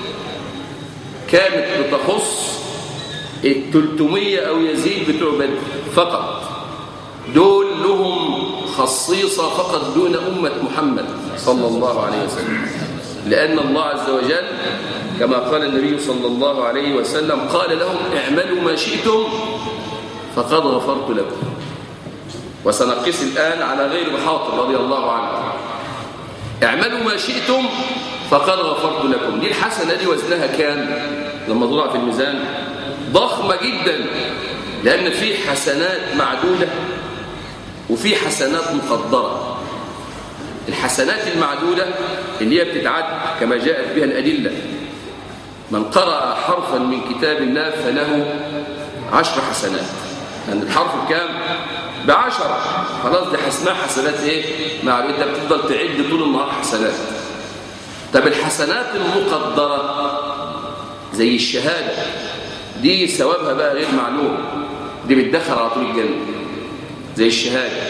كانت بتخص 300 أو يزيد بتوع بدر فقط. دول لهم خصيصة فقط دون أمة محمد صلى الله عليه وسلم، لأن الله عز وجل كما قال النبي صلى الله عليه وسلم قال لهم اعملوا ما شئتم فقد غفرت لكم. وسنقيس الآن على غير محاطب رضي الله عنه. اعملوا ما شئتم فقد غفرت لكم. دي الحسنة دي وزنها كام لما تضع في الميزان؟ ضخمة جدا، لأن في حسنات معدودة وفي حسنات مقدرة. الحسنات المعدودة اللي هي بتتعد كما جاءت بها الأدلة، من قرأ حرفا من كتاب الله فله 10 حسنات. يعني الحرف بكام؟ ب10. خلاص دي اسمها حسنات ايه؟ معدودة. انت بتفضل تعد طول النهار حسنات. طب الحسنات المقدرة زي الشهادة دي ثوابها بقى غير معلوم، دي بتدخل على طول الجنة زي الشهادة.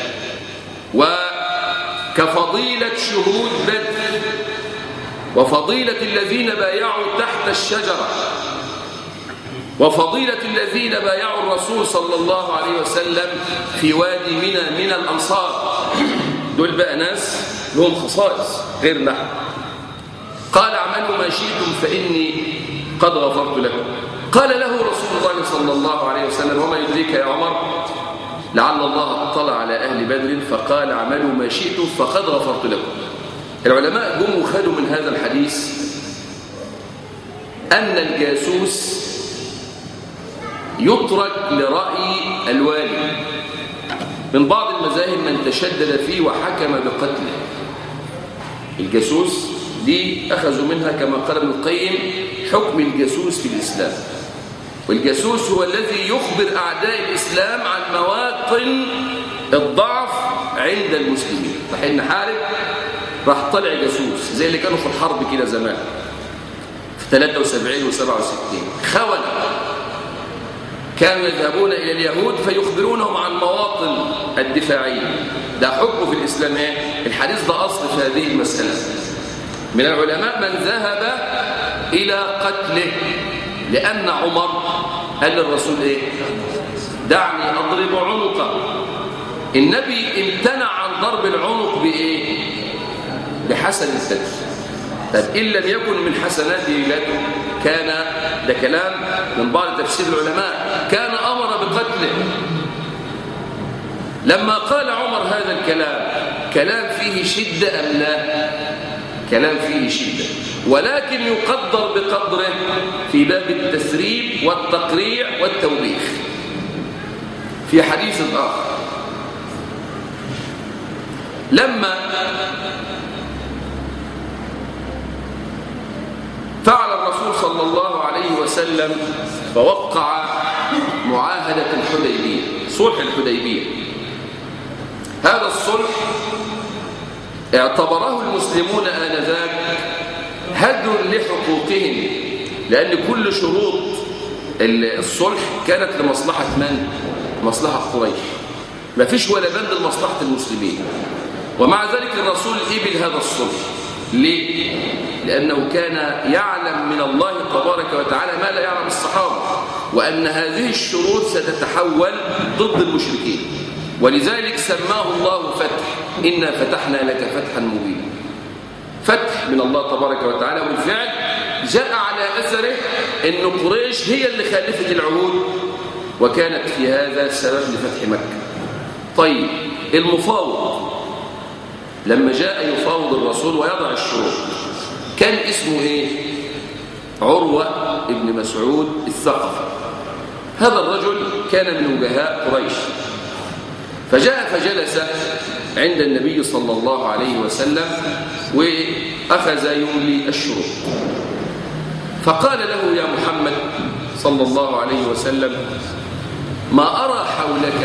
وكفضيلة شهود بدر وفضيلة الذين بايعوا تحت الشجرة وفضيلة الذين بايعوا الرسول صلى الله عليه وسلم في وادي منى من الأنصار. دول بقى ناس لهم خصائص غير نحن. قال اعملوا ما شئتم فإني قد غفرت لكم. قال له رسول الله صلى الله عليه وسلم وما يدريك يا عمر لعل الله اطلع على أهل بدر فقال اعملوا ما شئتم فقد غفرت لكم. العلماء جم وخدوا من هذا الحديث أن الجاسوس يترك لرأي الوالي. من بعض المذاهب من تشدد فيه وحكم بقتله. الجاسوس دي أخذوا منها كما قال ابن القيم حكم الجاسوس في الإسلام. والجاسوس هو الذي يخبر أعداء الإسلام عن مواطن الضعف عند المسلمين. راح نحارب راح طلع جاسوس زي اللي كانوا في الحرب كده زمان في 73 و67. خونة كانوا يذهبون إلى اليهود فيخبرونهم عن مواطن الدفاعية. ده حكم في الإسلام ايه؟ الحديث ده أصل في هذه المسألة. من العلماء من ذهب إلى قتله لأن عمر قال للرسول إيه؟ دعني أضرب عنقه. النبي امتنع عن ضرب العنق بإيه؟ بحسن التدفير. طب إن لم يكن من حسناته لكن كان ده كلام من بعض تفسير العلماء كان أمر بقتله. لما قال عمر هذا الكلام كلام فيه شدة أم لا؟ كلام فيه شدة، ولكن يقدر بقدره في باب التسريب والتقريع والتوبيخ. في حديث آخر لما فعل الرسول صلى الله عليه وسلم فوقع معاهدة الحديبية، صلح الحديبية. هذا الصلح اعتبره المسلمون آنذاك هدر لحقوقهم، لأن كل شروط الصلح كانت لمصلحة من؟ مصلحة قريش. ما فيش ولا بند لمصلحة المسلمين. ومع ذلك الرسول قبل هذا الصلح. ليه؟ لأنه كان يعلم من الله تبارك وتعالى ما لا يعلم الصحابة، وأن هذه الشروط ستتحول ضد المشركين. ولذلك سماه الله فتح. إنا فتحنا لك فتحا مبينا. فتح من الله تبارك وتعالى، والفعل جاء على أثره أن قريش هي اللي خالفت العهود وكانت في هذا سبب لفتح مكة. طيب المفاوض لما جاء يفاوض الرسول ويضع الشروط كان اسمه ايه؟ عروة ابن مسعود الثقفي. هذا الرجل كان من وجهاء قريش، فجاء فجلس عند النبي صلى الله عليه وسلم وأخذ يملي الشروط. فقال له يا محمد صلى الله عليه وسلم ما أرى حولك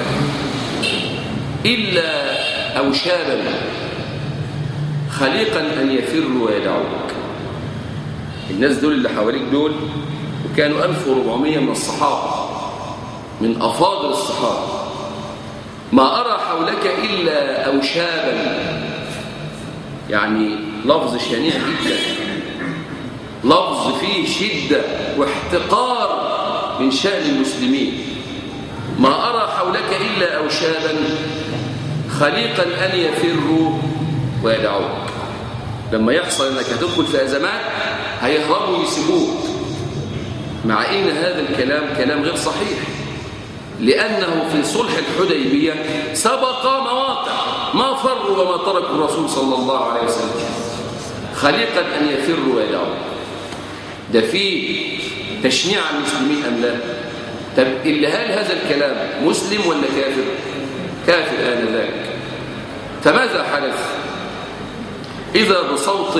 إلا أوشابا خليقا أن يفروا ويدعوك. الناس دول اللي حواليك دول وكانوا 1400 من الصحابة من أفاضل الصحابة. ما أرى حولك إلا أوشابا، يعني لفظ شنيع جدا، لفظ فيه شدة واحتقار من شأن المسلمين. ما أرى حولك إلا أوشابا خليقا أن يفروا ويدعوك. لما يحصل أنك هتدخل في أزمات هيهربوا ويسيبوك، مع إن هذا الكلام كلام غير صحيح. لأنه في صلح الحديبية سبق مواقع ما فروا وما تركوا الرسول صلى الله عليه وسلم خليقا أن يفروا ويدعوا. ده في تشنيع المسلمين أم لا؟ طب اللي هل هذا الكلام مسلم ولا كافر؟ كافر آنذاك. فماذا حدث؟ إذا بصوت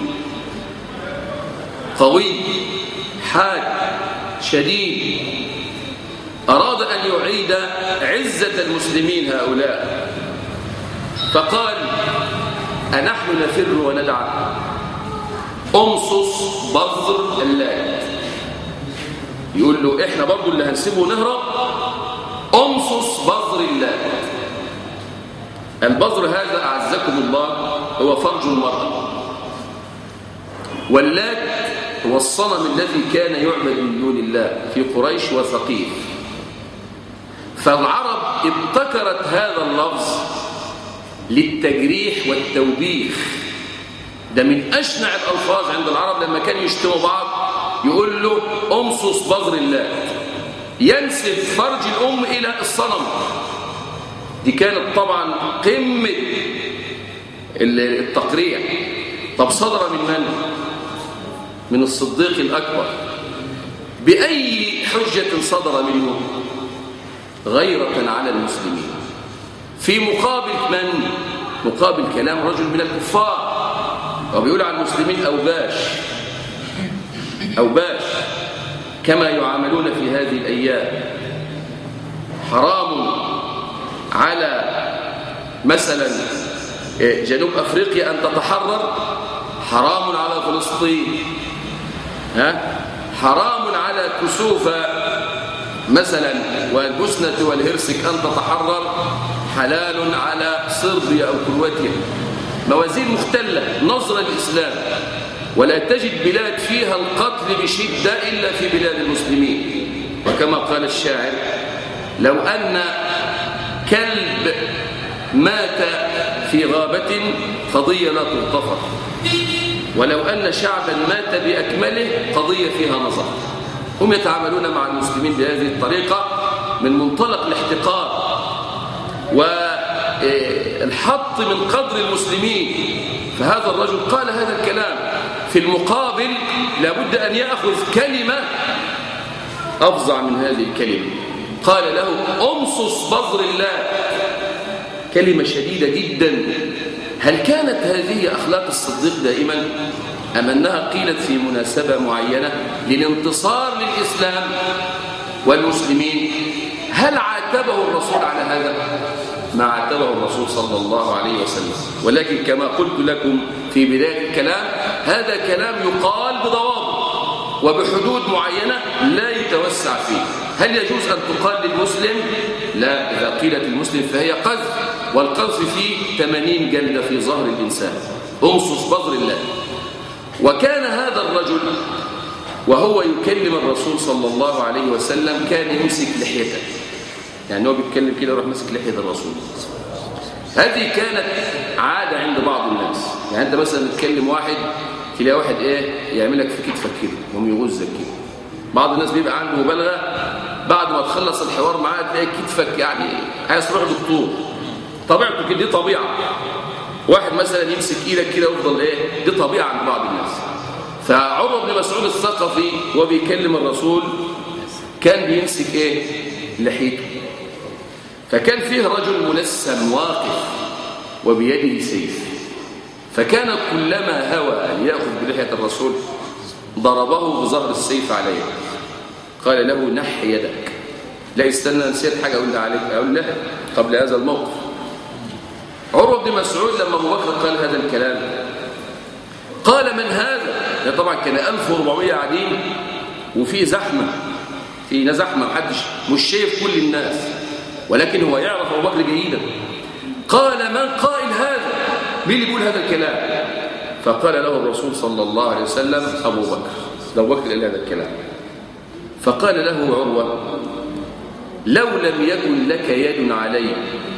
قوي حاد شديد أراد أن يعيد عزة المسلمين هؤلاء، فقال: أنحن نفر وندعى؟ أمصص بذر اللات. يقول له إحنا برضو اللي هنسيبه ونهرب؟ أمصص بذر اللات. البذر هذا أعزكم الله هو فرج المرأة، واللات هو الصنم الذي كان يعبد من دون الله في قريش وثقيف. فالعرب ابتكرت هذا اللفظ للتجريح والتوبيخ. ده من أشنع الألفاظ عند العرب لما كانوا يشتموا بعض يقول له أمصص بذر اللات، ينسب فرج الأم إلى الصنم. دي كانت طبعا قمة التقريع. طب صدر من من؟ من الصديق الأكبر. بأي حجة صدر منه؟ غيرة على المسلمين. في مقابل من؟ مقابل كلام رجل من الكفار، وبيقول على المسلمين أوباش كما يعاملون في هذه الأيام. حرام على مثلا جنوب أفريقيا أن تتحرر، حرام على فلسطين، حرام على كسوفة مثلا والبوسنة والهرسك أن تتحرر، حلال على صربيا أو كرواتيا. موازين مختلة نظرا للإسلام. ولا تجد بلاد فيها القتل بشدة إلا في بلاد المسلمين. وكما قال الشاعر: لو أن كلب مات في غابة قضية لا تغتفر، ولو أن شعبا مات بأكمله قضية فيها نظر. هم يتعاملون مع المسلمين بهذه الطريقة من منطلق الاحتقار والحط من قدر المسلمين. فهذا الرجل قال هذا الكلام. في المقابل لابد أن يأخذ كلمة أفظع من هذه الكلمة. قال له: أمصص بذر الله. كلمة شديدة جدا. هل كانت هذه أخلاق الصديق دائما أم أنها قيلت في مناسبة معينة للانتصار للإسلام والمسلمين؟ هل عاتبه الرسول على هذا؟ ما عاتبه الرسول صلى الله عليه وسلم. ولكن كما قلت لكم في بداية الكلام، هذا كلام يقال بضوابط وبحدود معينة لا يتوسع فيه. هل يجوز أن تقال للمسلم؟ لا. إذا قيلت المسلم فهي قذف، والقذف فيه 80 جلدة في ظهر الإنسان. أمصص بذر الله. وكان هذا الرجل وهو يكلم الرسول صلى الله عليه وسلم كان يمسك لحيته. يعني هو بيتكلم كده يروح مسك لحية الرسول. هذه كانت عادة عند بعض الناس. يعني أنت مثلا تكلم واحد تلاقي واحد يعملك في كتفك كده وهم يغزك كده. بعض الناس بيبقى عنده مبالغة، بعد ما تخلص الحوار معاه تلاقي كتفك يعني عايز تروح دكتور. طبيعته كده، دي طبيعة. واحد مثلا يمسك ايدك كده ويفضل دي طبيعة عند بعض الناس. فعروة بن مسعود الثقفي وهو بيكلم الرسول كان بيمسك لحيته. فكان فيه رجل ملسم واقف وبيده سيف، فكان كلما هوى أن يأخذ بلحية الرسول ضربه بظهر السيف عليه. قال له: نح يدك. لا استنى، نسيت حاجة أقول لها قبل هذا الموقف. عروة بن مسعود لما أبو بكر قال هذا الكلام قال: من هذا؟ يعني طبعا كان 1400 قاعدين وفي زحمة، في زحمة، محدش مش شايف كل الناس، ولكن هو يعرف أبو بكر جيدا. قال: من قائل هذا؟ مين اللي بيقول هذا الكلام؟ فقال له الرسول صلى الله عليه وسلم: أبو بكر. أبو بكر قال هذا الكلام. فقال له عروة: لو لم يكن لك يد علي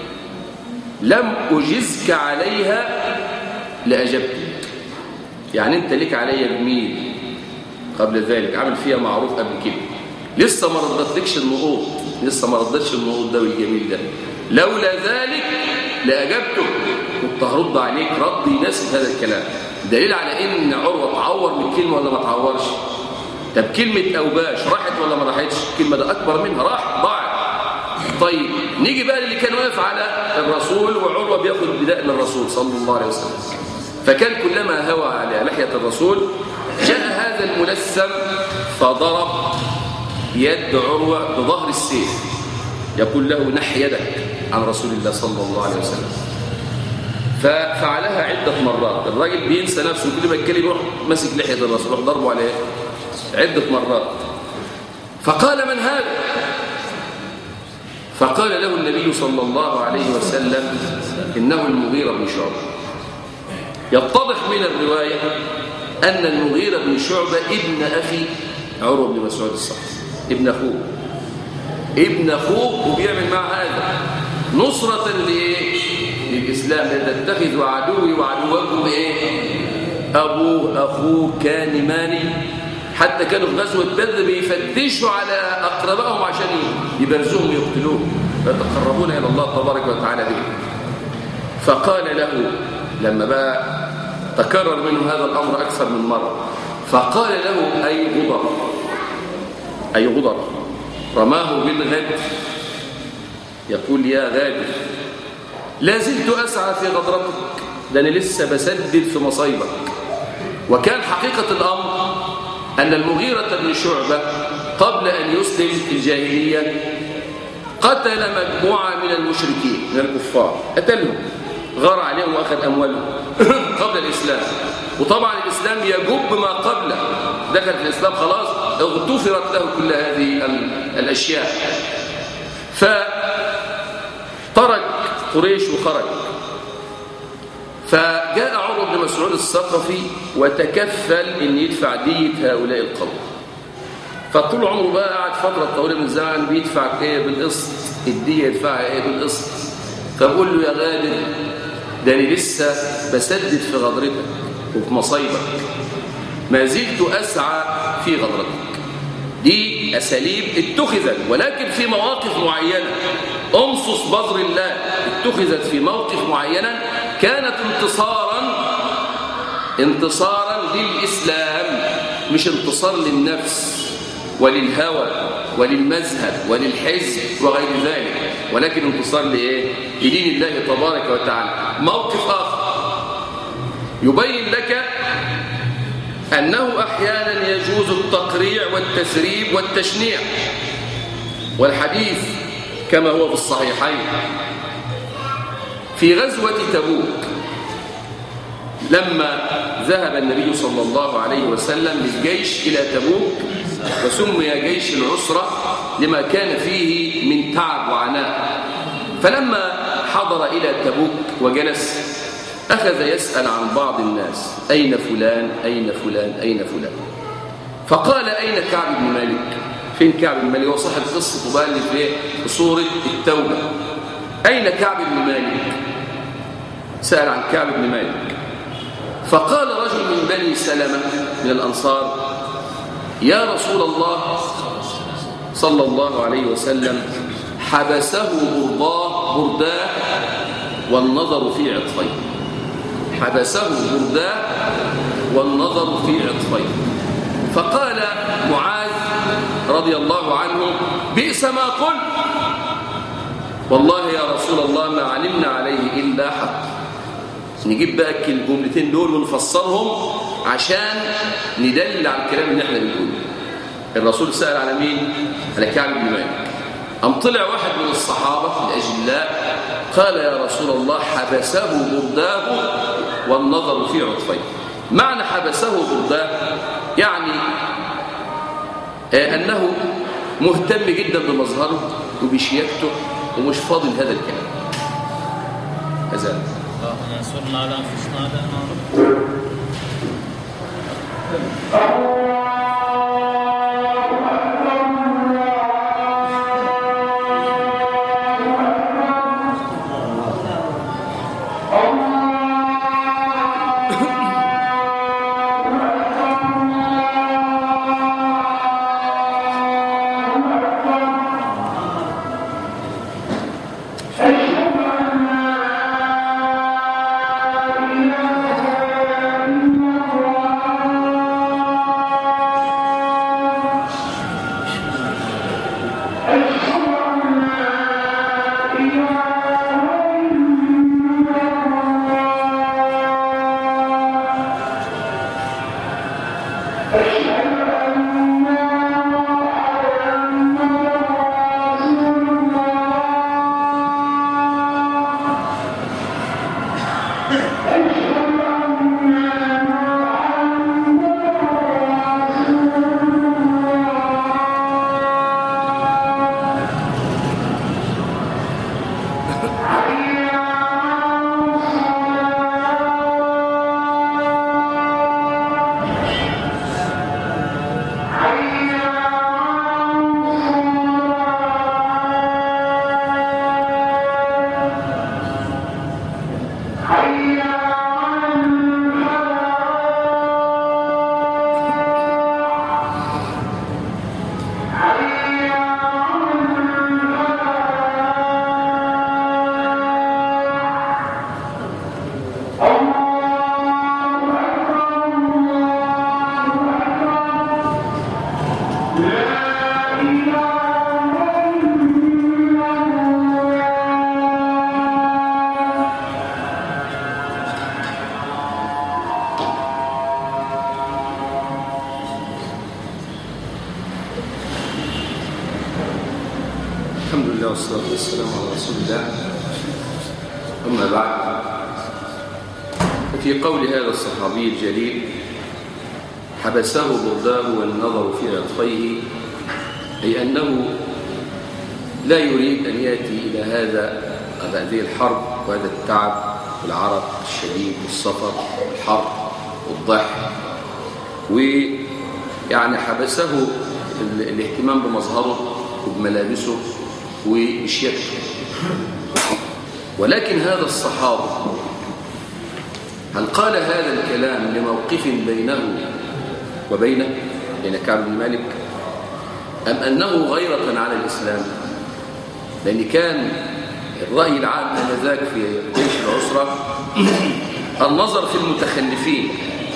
لم أجزك عليها لأجبتك. يعني أنت لك علي جميل قبل ذلك، عامل فيها معروف قبل كده، لسه ما ردتلكش النقوط، لسه ما ردتش النور ده والجميل ده. لولا ذلك لأجبته، كنت هرد عليك رد يناسب هذا الكلام. دليل على ان عروة تعور من كلمة ولا ما تعورش. طب كلمة أوباش راحت ولا ما راحتش؟ الكلمة ده أكبر منها، راح ضاعت. طيب نيجي بقى اللي كان واقف على الرسول وعروة بياخد بدقن الرسول صلى الله عليه وسلم، فكان كلما هوى على لحية الرسول جاء هذا الملثم فضرب يد عروة بظهر السيف، يقول له نح يدك عن رسول الله صلى الله عليه وسلم. ففعلها عدة مرات. الراجل بينسى نفسه، كل ما يتكلم يروح ماسك لحية الرسول يروح ضربه عليه عدة مرات. فقال من هذا؟ فقال له النبي صلى الله عليه وسلم إنه المغيرة بن شعبة. يتضح من الرواية أن المغيرة بن شعبة ابن أخي عروة بن مسعود الصقر، ابن أخوه وبيعمل مع هذا نصرة للإسلام. تتخذ عدوي وعدوكم أبوه أخوه كانماني. حتى كانوا في غزوة بدر بيفتشوا على أقربائهم عشان يبرزوهم ويقتلوهم، فيتقربون إلى الله تبارك وتعالى به. فقال له لما بقى تكرر منه هذا الأمر أكثر من مرة، فقال له أي غضر رماه بالغد، يقول يا غادر لا زلت أسعى في غدرتك، ده أنا لسه بسدد في مصيبك. وكان حقيقة الأمر أن المغيرة بن شعبة قبل أن يسلم في الجاهلية قتل مجموعة من المشركين من الكفار، قتلهم غار عليهم وأخذ أموالهم قبل الإسلام. وطبعا الإسلام يجب ما قبله، دخل في الإسلام خلاص اغتفرت له كل هذه الأشياء. فترك قريش وخرج. فجاء عروة بن مسعود الثقفي وتكفل ان يدفع دية هؤلاء القوم. فطول عمره بقى قعد فترة طويلة من زمان بيدفع بالقسط، الدية يدفعها بالقسط. فبقول له يا غادر ده أنا لسه بسدد في غدرتك وفي مصيبك، ما زلت أسعى في غدرتك. دي أساليب اتخذت، ولكن في مواقف معينة. أمصص بذر الله اتخذت في موقف معينة كانت انتصارا للإسلام، مش انتصار للنفس وللهوى وللمذهب وللحزب وغير ذلك، ولكن انتصار لدين الله تبارك وتعالى. موقف آخر يبين لك أنه أحيانا يجوز التقريع والتثريب والتشنيع. والحديث كما هو في الصحيحين في غزوة تبوك لما ذهب النبي صلى الله عليه وسلم للجيش إلى تبوك، وسمي جيش العسرة لما كان فيه من تعب وعناء. فلما حضر إلى تبوك وجلس أخذ يسأل عن بعض الناس: أين فلان أين فلان أين فلان؟ فقال: أين كعب بن مالك؟ فين كعب بن مالك؟ هو صاحب قصة بقى اللي في سورة التوبة. أين كعب بن مالك؟ سأل عن كعب بن مالك. فقال رجل من بني سلمة من الأنصار: يا رسول الله صلى الله عليه وسلم حبسه برداه والنظر في عطفيه. حبسه برداه والنظر في عطفيه. فقال معاذ رضي الله عنه: بئس ما قلت، والله يا رسول الله ما علمنا عليه إلا حق. نجيب بقى الجملتين دول ونفسرهم عشان ندل على الكلام اللي احنا بنقوله. الرسول سأل على مين؟ على كعب بن مالك. أم طلع واحد من الصحابة الأجلاء قال: يا رسول الله حبسه برداه والنظر في عطفيه. معنى حبسه برداه يعني أنه مهتم جدا بمظهره وبشياكته ومش فاضل هذا الكلام. هذا نصرنا على أنفسنا لأنه الحمد لله والصلاة والسلام على رسول الله. أما بعد، ففي قول هذا الصحابي الجليل: حبسه برداه والنظر في عطفيه، أي أنه لا يريد أن يأتي إلى هذه الحرب وهذا التعب والعرق الشديد والسفر والحر والضحك، ويعني حبسه الاهتمام بمظهره وبملابسه وبشياكته. ولكن هذا الصحابي هل قال هذا الكلام لموقف بينه وبين كعب بن مالك، أم أنه غيرة على الإسلام؟ لأن كان الرأي العام آنذاك في جيش العسرة النظر في المتخلفين،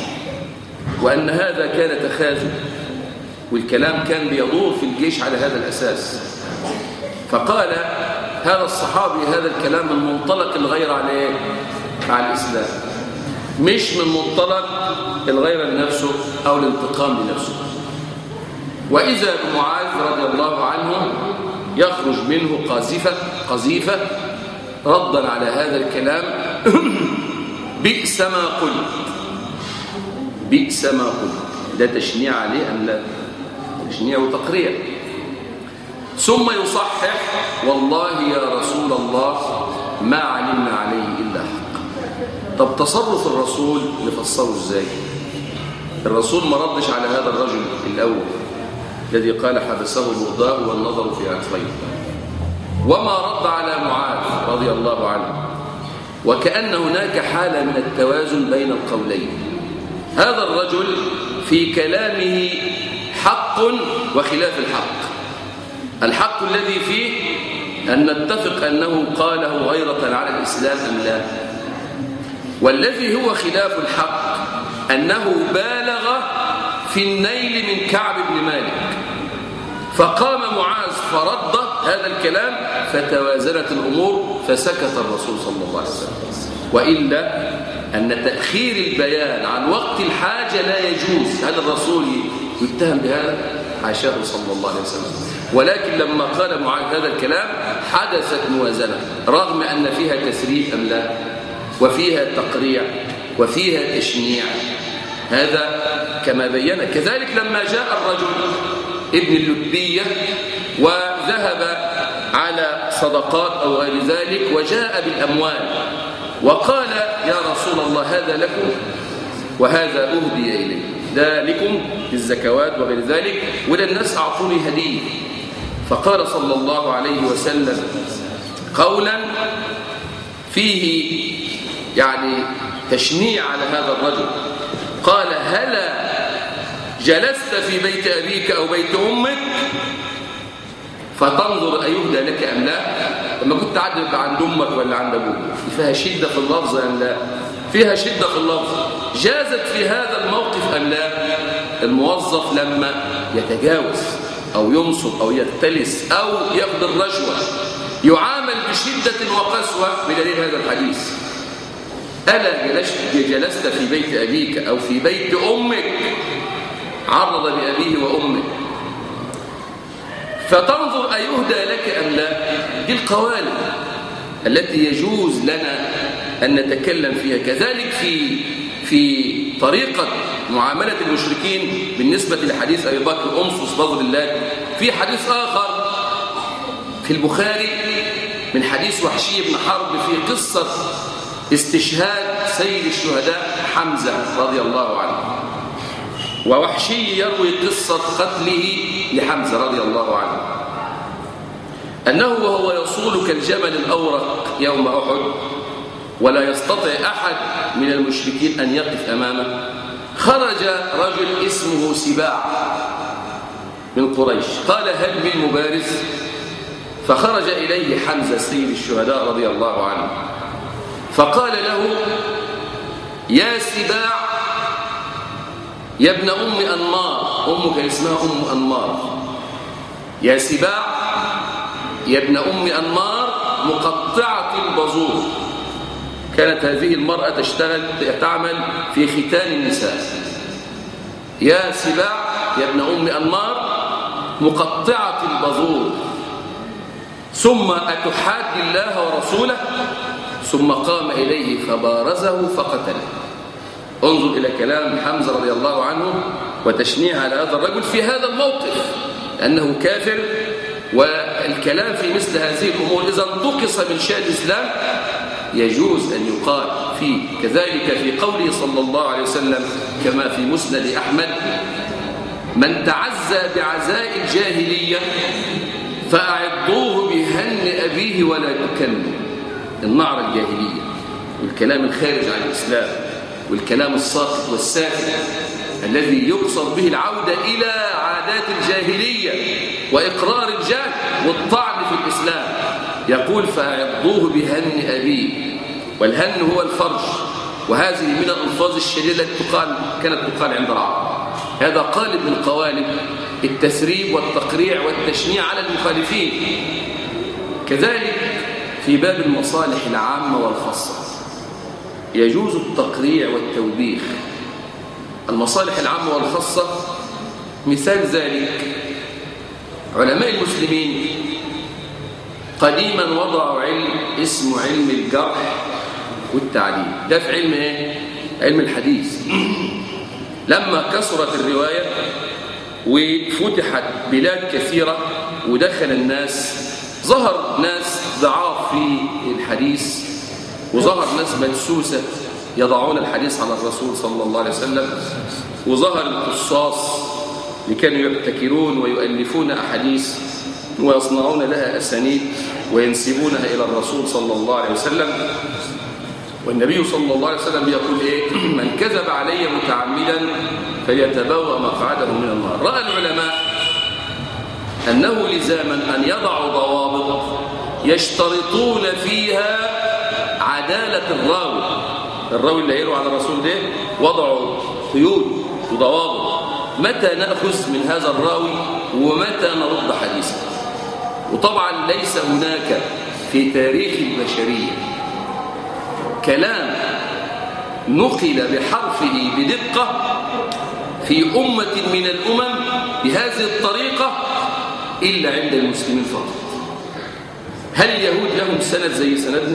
وأن هذا كان تخاذل، والكلام كان بيدور في الجيش على هذا الأساس. فقال هذا الصحابي هذا الكلام من منطلق الغيرة على الإسلام، مش من منطلق الغيرة لنفسه أو الانتقام لنفسه. وإذا بمعاذ رضي الله عنه يخرج منه قذيفة ردا على هذا الكلام: بئس ما قلت، بئس ما قلت. ده تشنيع عليه أم لا؟ تشنيع وتقريع. ثم يصحح: والله يا رسول الله ما علمنا عليه إلا حق. طب تصرف الرسول نفسره ازاي؟ الرسول ما ردش على هذا الرجل الأول الذي قال حبسه برداه والنظر في عطفيه، وما رد على معاذ رضي الله عنه، وكأن هناك حالة من التوازن بين القولين. هذا الرجل في كلامه حق وخلاف الحق. الحق الذي فيه أن نتفق أنه قاله غيرة على الإسلام أم لا، والذي هو خلاف الحق أنه بالغ في النيل من كعب بن مالك، فقام معاذ فرد هذا الكلام فتوازنت الأمور فسكت الرسول صلى الله عليه وسلم. وإلا أن تأخير البيان عن وقت الحاجة لا يجوز. هل الرسول يتهم بهذا؟ حاشاه صلى الله عليه وسلم. ولكن لما قال معاذ هذا الكلام حدثت موازنة، رغم أن فيها تسريب أم لا، وفيها تقريع وفيها تشنيع. هذا كما بينا. كذلك لما جاء الرجل ابن اللبية وذهب على صدقات أو غير ذلك وجاء بالأموال وقال: يا رسول الله هذا لكم وهذا أهدي إليه، ده لكم بالزكوات وغير ذلك، وللناس أعطوني هدية. فقال صلى الله عليه وسلم قولا فيه يعني تشنيع على هذا الرجل، قال: هلا جلست في بيت أبيك أو بيت أمك فتنظر أيهدى لك أم لا؟ لما كنت عند أمك ولا عند أبوك، فيها شدة في اللفظ أم لا؟ فيها شدة في اللفظ. جازت في هذا الموقف أم لا؟ الموظف لما يتجاوز أو ينصب أو يختلس أو يأخذ الرشوة يعامل بشدة وقسوة بدليل هذا الحديث. ألا جلست في بيت أبيك أو في بيت أمك، عرض بأبيه وأمه، فتنظر أيهدى لك أم لا. دي القوالب التي يجوز لنا أن نتكلم فيها. كذلك في طريقة معاملة المشركين بالنسبة لحديث أبي بكر أمصص بظل الله، في حديث آخر في البخاري من حديث وحشي بن حرب في قصة استشهاد سيد الشهداء حمزة رضي الله عنه، ووحشي يروي قصة قتله لحمزة رضي الله عنه، أنه وهو يصول كالجمل الأورق يوم أحد ولا يستطيع أحد من المشركين أن يقف أمامه، خرج رجل اسمه سباع من قريش، قال: هل من مبارز؟ فخرج إليه حمزة سيد الشهداء رضي الله عنه فقال له: يا سباع يا ابن أم أنمار، أمك اسمها أم أنمار، يا سباع يا ابن أم أنمار مقطعة البزور. كانت هذه المرأة تعمل في ختان النساء. يا سباع يا ابن أم أنمار مقطعة البزور، ثم أتحاد الله ورسوله، ثم قام إليه فبارزه فقتله. انظر إلى كلام حمزة رضي الله عنه وتشنيع على هذا الرجل في هذا الموقف أنه كافر. والكلام في مثل هذه الأمور إذا انتقص من شأن الإسلام يجوز أن يقال فيه. كذلك في قوله صلى الله عليه وسلم كما في مسند أحمد: من تعزى بعزاء الجاهلية فأعضوه بهن أبيه ولا تكلوا. النعر الجاهلية والكلام الخارج عن الإسلام والكلام الساقط والسافل الذي يقصد به العودة إلى عادات الجاهلية وإقرار الجهل والطعن في الإسلام. يقول: فأعضوه بهن أبيه، والهن هو الفرج، وهذه من الألفاظ الشديدة التي كانت تقال عند العرب. هذا قالب من قوالب التثريب والتقريع والتشنيع على المخالفين. كذلك في باب المصالح العامة والخاصة يجوز التقريع والتوبيخ. المصالح العامة والخاصة مثال ذلك علماء المسلمين قديما وضعوا علم اسمه علم الجرح والتعديل. ده في علم ايه؟ علم الحديث. لما كثرت الرواية وفتحت بلاد كثيرة ودخل الناس، ظهر ناس ضعاف في الحديث وظهر ناس مدسوسة يضعون الحديث على الرسول صلى الله عليه وسلم، وظهر القصاص اللي كانوا يبتكرون ويؤلفون أحاديث ويصنعون لها أسانيد وينسبونها إلى الرسول صلى الله عليه وسلم. والنبي صلى الله عليه وسلم يقول إيه؟ من كذب علي متعمدا فليتبوأ مقعده من النار. رأى العلماء أنه لزاما أن يضعوا ضوابط يشترطون فيها عدالة الراوي اللي يروي على الرسول ده، وضعوا قيود وضوابط متى نأخذ من هذا الراوي ومتى نرد حديثه. وطبعا ليس هناك في تاريخ البشرية كلام نقل بحرفه بدقة في أمة من الأمم بهذه الطريقة إلا عند المسلمين فقط. هل اليهود لهم سند زي سندنا؟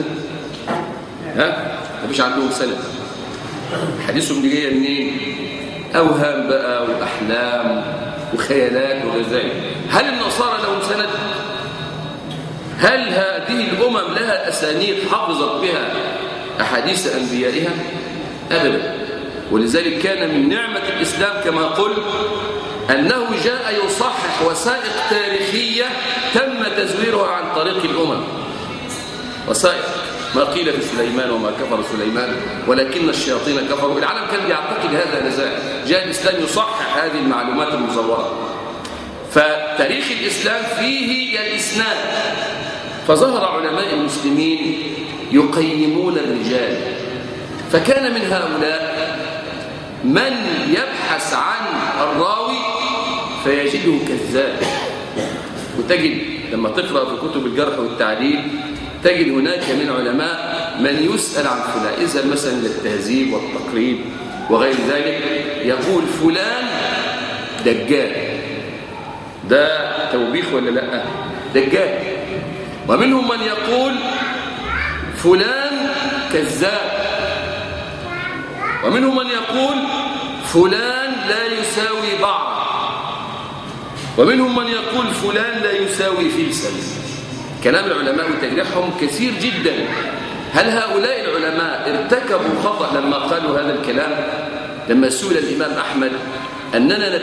مفيش عندهم سند. حديثهم دي جايه منين؟ أوهام بقى وأحلام وخيالات وغير ذلك. هل النصارى لهم سند؟ هل هذه الأمم لها أسانيد حفظت بها أحاديث أنبيائها؟ أبدا. ولذلك كان من نعمة الإسلام كما قلت أنه جاء يصحح وثائق تاريخية تم تزويرها عن طريق الأمم. وثائق ما قيل في سليمان وما كفر سليمان ولكن الشياطين كفروا. العالم كان يعتقد هذا نزاع. جاء الإسلام يصحح هذه المعلومات المزورة. فتاريخ الإسلام فيه الإسناد. فظهر علماء المسلمين يقيمون الرجال، فكان من هؤلاء من يبحث عن الراوي فيجده كذاب. وتجد لما تقرأ في كتب الجرح والتعديل تجد هناك من علماء من يسأل عن فلان، إذا مثلا للتهذيب والتقريب وغير ذلك يقول فلان دجال. ده توبيخ ولا لا؟ دجال. ومنهم من يقول فلان كذاب، ومنهم من يقول فلان لا يساوي بعض، ومنهم من يقول فلان لا يساوي فلسا. كلام العلماء وتجريحهم كثير جدا. هل هؤلاء العلماء ارتكبوا خطأ لما قالوا هذا الكلام؟ لما سئل الإمام أحمد أننا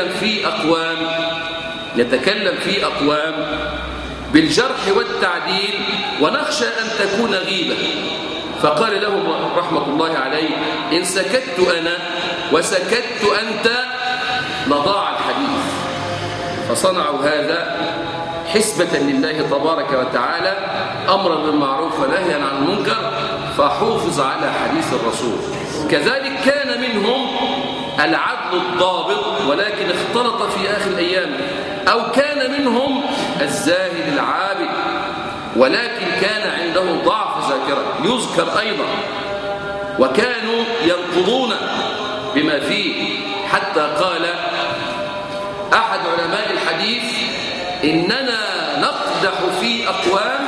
نتكلم في أقوام بالجرح والتعديل ونخشى أن تكون غيبة، فقال لهم رحمة الله عليه: إن سكت أنا وسكت أنت لضاع الحديث. فصنعوا هذا حسبة لله تبارك وتعالى، أمرا بالمعروف ونهيا عن المنكر، فحافظ على حديث الرسول. كذلك كان منهم العدل الضابط ولكن اختلط في آخر الأيام، أو كان منهم الزاهد العابد ولكن كان عنده ضعف ذاكرة يذكر أيضا، وكانوا يركضون بما فيه. حتى قال أحد علماء الحديث: إننا نقضي يقدح في أقوام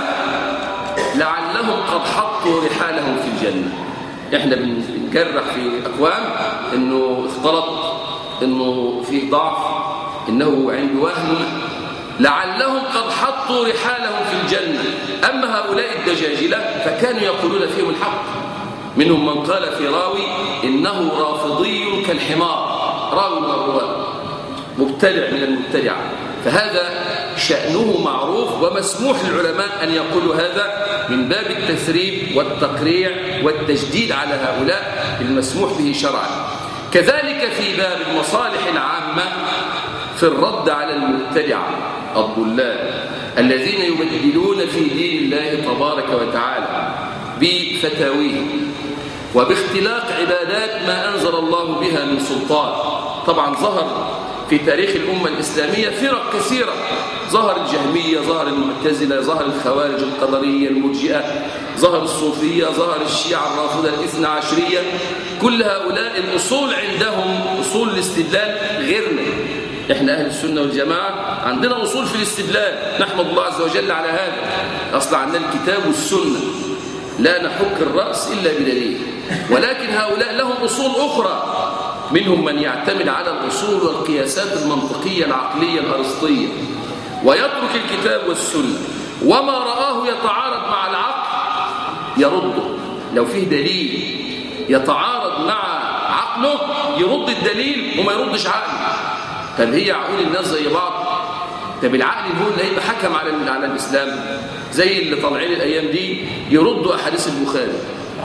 لعلهم قد حطوا رحالهم في الجنة. احنا بنجرح في أقوام انه اختلط، انه فيه ضعف، انه عنده وهم، لعلهم قد حطوا رحالهم في الجنة. أما هؤلاء الدجاجلة فكانوا يقولون فيهم الحق. منهم من قال في راوي إنه رافضي كالحمار، راوي من الرواة، مبتدع من المبتدعة. فهذا شأنه معروف ومسموح للعلماء أن يقولوا هذا من باب التثريب والتقريع والتجديد على هؤلاء المسموح به شرعا. كذلك في باب المصالح العامة في الرد على المبتدعة الضلال الذين يبدلون في دين الله تبارك وتعالى بفتاويهم وباختلاق عبادات ما أنزل الله بها من سلطان. طبعا ظهر في تاريخ الأمة الإسلامية فرق كثيرة، ظهر الجهمية، ظهر المعتزلة، ظهر الخوارج القدرية المرجئة، ظهر الصوفية، ظهر الشيعة الرافضة الاثنى عشرية. كل هؤلاء الأصول عندهم أصول الاستدلال غيرنا. احنا أهل السنة والجماعة عندنا أصول في الاستدلال، نحمد الله عز وجل على هذا. أصلا عندنا الكتاب والسنة، لا نحك الرأس إلا بدليل. ولكن هؤلاء لهم أصول أخرى، منهم من يعتمد على الأصول والقياسات المنطقية العقلية الأرسطية ويترك الكتاب والسنة، وما رآه يتعارض مع العقل يرده. لو فيه دليل يتعارض مع عقله يرد الدليل وما يردش عقله. طب هي عقول الناس زي بعض؟ طب العقل هو اللي هيبقى حكم على الإسلام؟ زي اللي طالعين الأيام دي يردوا أحاديث البخاري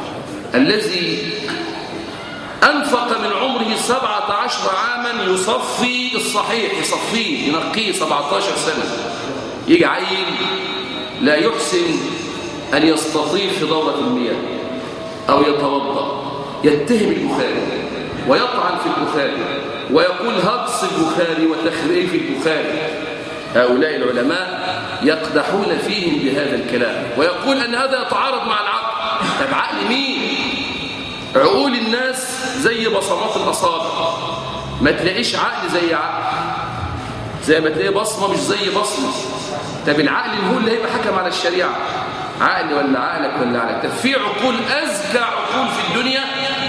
الذي أنفق من عمره 17 عاما يصفي الصحيح، يصفيه ينقيه 17 سنة. يجي عيل لا يحسن أن يستطيف في دورة المياه أو يتوضأ، يتهم البخاري ويطعن في البخاري ويقول هقص البخاري وتخريف البخاري. هؤلاء العلماء يقدحون فيهم بهذا الكلام ويقول أن هذا يتعارض مع العقل. طب عقل مين؟ عقول الناس زي بصمات الأصابع، ما تلاقيش عقل زي عقل، زي ما تلاقي بصمة مش زي بصمة. طب العقل هو اللي هيبقى حكم على الشريعة، عقل ولا عقلك ولا عقلك؟ طب في عقول أذكى عقول في الدنيا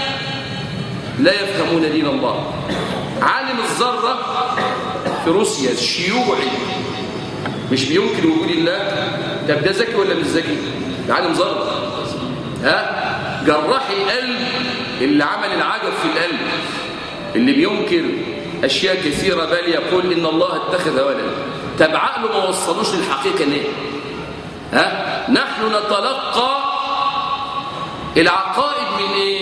لا يفهمون دين الله. عالم الذرة في روسيا الشيوعي مش بينكر وجود الله. طب ده ذكي ولا مش ذكي؟ ده عالم ذرة. جراح القلب اللي عمل العجب في القلب، اللي بينكر أشياء كثيرة بل يقول إن الله اتخذ ولدا. طب عقله ما وصلوش للحقيقة ليه؟ نحن نتلقى العقائد من إيه؟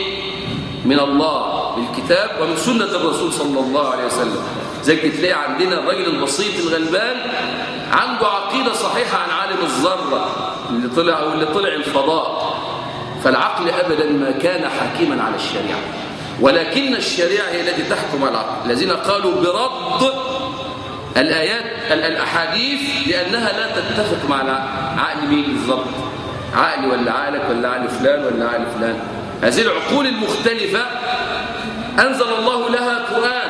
من الله بالكتاب ومن سنة الرسول صلى الله عليه وسلم. زي تلاقي عندنا الرجل البسيط الغلبان عنده عقيدة صحيحة عن عالم الذرة اللي طلع واللي طلع الفضاء. فالعقل أبدا ما كان حاكما على الشريعة، ولكن الشريعة هي التي تحكم على العقل. الذين قالوا برد الآيات الأحاديث لأنها لا تتفق مع عقل مين بالضبط؟ عقل ولا عقلك ولا عقل فلان ولا عقل فلان؟ هذه العقول المختلفة أنزل الله لها قرآن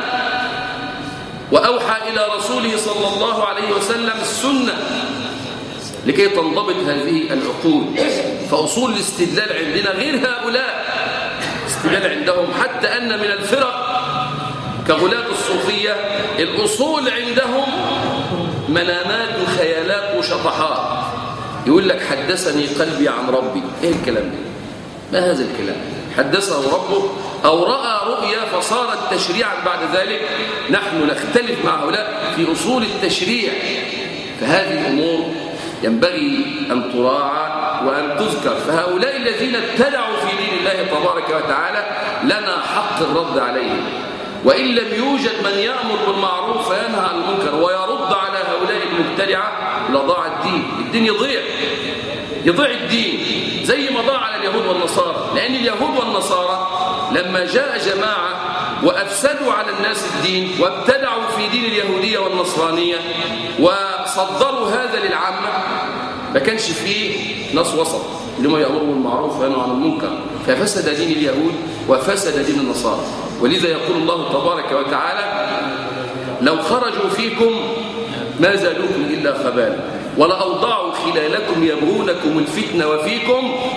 وأوحى إلى رسوله صلى الله عليه وسلم السنة لكي تنضبط هذه العقول. فأصول الاستدلال عندنا غير هؤلاء. الاستدلال عندهم حتى أن من الفرق كغلاة الصوفية الأصول عندهم منامات وخيالات وشطحات. يقول لك حدثني قلبي عن ربي. إيه الكلام ده؟ ما هذا الكلام؟ حدثه ربه أو رأى رؤيا فصارت تشريعا بعد ذلك. نحن نختلف مع هؤلاء في أصول التشريع. فهذه أمور ينبغي أن تراعى وأن تذكر. فهؤلاء الذين ابتدعوا في دين الله تبارك وتعالى لنا حق الرد عليهم. وإن لم يوجد من يأمر بالمعروف وينهى عن المنكر ويرد على هؤلاء المبتدعة لضاع الدين. الدين يضيع الدين زي ما ضاع على اليهود والنصارى. لأن اليهود والنصارى لما جاء جماعة وأفسدوا على الناس الدين وابتدعوا في دين اليهودية والنصرانية وصدروا هذا للعامة، ما كانش فيه ناس وسط اللي هم يأمروا بالمعروف وينهوا عن المنكر، ففسد دين اليهود وفسد دين النصارى. ولذا يقول الله تبارك وتعالى لو خرجوا فيكم ما زادوكم إلا خبالا. ولأوضعوا خلالكم يبغونكم الفتنة وفيكم